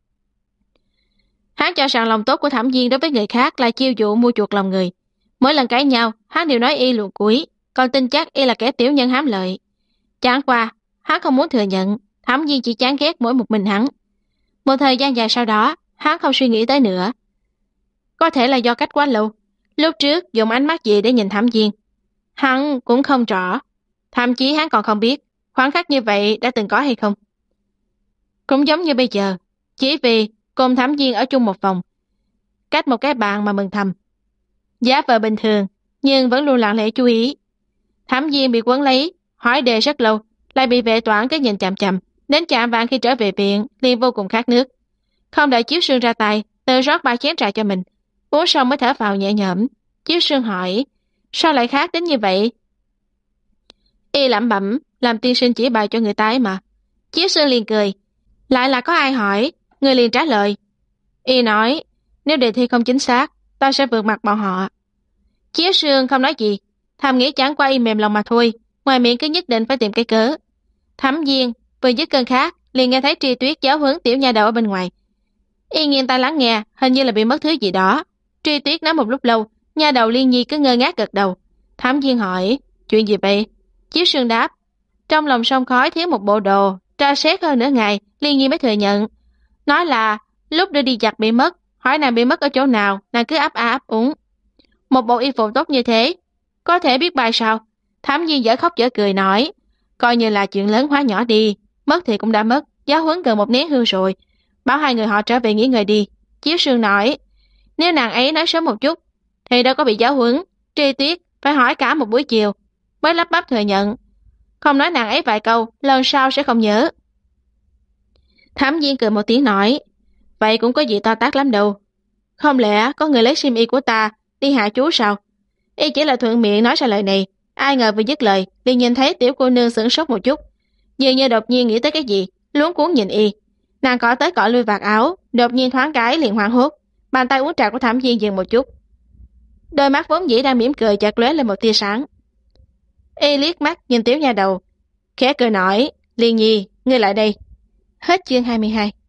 Hắn cho rằng lòng tốt của Thẩm Viên đối với người khác là chiêu dụ mua chuộc lòng người. Mỗi lần cãi nhau, hắn đều nói y luồn cuối, còn tin chắc y là kẻ tiểu nhân hám lợi. Chẳng qua, hắn không muốn thừa nhận, Thẩm Viên chỉ chán ghét mỗi một mình hắn. Một thời gian dài sau đó, hắn không suy nghĩ tới nữa. Có thể là do cách quá lâu, lúc trước dùng ánh mắt gì để nhìn Thẩm Viên, hắn cũng không rõ. Thậm chí hắn còn không biết khoảng khắc như vậy đã từng có hay không. Cũng giống như bây giờ, chỉ vì cùng Thẩm Viên ở chung một phòng, cách một cái bàn mà mừng thầm, giả vờ bình thường nhưng vẫn luôn lặng lẽ chú ý. Thẩm Viên bị quấn lấy, hỏi đề rất lâu, lại bị vệ toán cái nhìn chằm chằm, đến chạng vạng khi trở về viện liền vô cùng khát nước. Không đợi Chiếu Sương ra tay, tự rót 3 chén trà cho mình, uống xong mới thở phào nhẹ nhõm. Chiếu Sương hỏi, sao lại khác đến như vậy? Y lẩm bẩm, làm tiên sinh chỉ bài cho người ta ấy mà. Chiếu Sương liền cười, lại là có ai hỏi, người liền trả lời. Y nói, nếu đề thi không chính xác, ta sẽ vượt mặt bọn họ. Chiếu Sương không nói gì, thầm nghĩ chẳng qua y mềm lòng mà thôi, ngoài miệng cứ nhất định phải tìm cái cớ. Thẩm Viên vừa dứt cơn khát, liền nghe thấy Tri Tuyết giáo huấn tiểu nha đầu ở bên ngoài. Y nghiêng tai lắng nghe, hình như là bị mất thứ gì đó. Tri Tuyết nói một lúc lâu, nha đầu Liên Nhi cứ ngơ ngác gật đầu. Thẩm Viên hỏi, chuyện gì vậy? Chiếu Sương đáp, trong lòng sông khói thiếu một bộ đồ, tra xét hơn nửa ngày, Liên Nhi mới thừa nhận. Nói là lúc đưa đi giặt bị mất, hỏi nàng bị mất ở chỗ nào, nàng cứ ấp a ấp úng. Một bộ y phục tốt như thế, có thể biết bài sao? Thẩm Viên dở khóc dở cười nói, coi như là chuyện lớn hóa nhỏ đi, mất thì cũng đã mất, giáo huấn gần 1 nén hương rồi, bảo hai người họ trở về nghỉ ngơi đi. Chiếu Sương nói, Nếu nàng ấy nói sớm một chút, thì đâu có bị giáo huấn. Tri Tuyết phải hỏi cả một buổi chiều, mới lắp bắp thừa nhận. Không nói nàng ấy vài câu, lần sau sẽ không nhớ. Thám viên cười một tiếng nói, vậy cũng có gì to tát lắm đâu. Không lẽ có người lấy sim y của ta đi hạ chú sao? Y chỉ là thuận miệng nói ra lời này, ai ngờ vừa dứt lời, liền nhìn thấy tiểu cô nương sửng sốt một chút, dường như đột nhiên nghĩ tới cái gì, luống cuống nhìn y. Nàng cọ tới cọ lui vạt áo, đột nhiên thoáng cái liền hoảng hốt, bàn tay uống trà của thẩm viên dừng một chút. Đôi mắt vốn dĩ đang mỉm cười chợt lóe lên một tia sáng. Y liếc mắt nhìn tiểu nha đầu, khẽ cười nói, Liên Nhi, ngươi lại đây. Hết chương 22.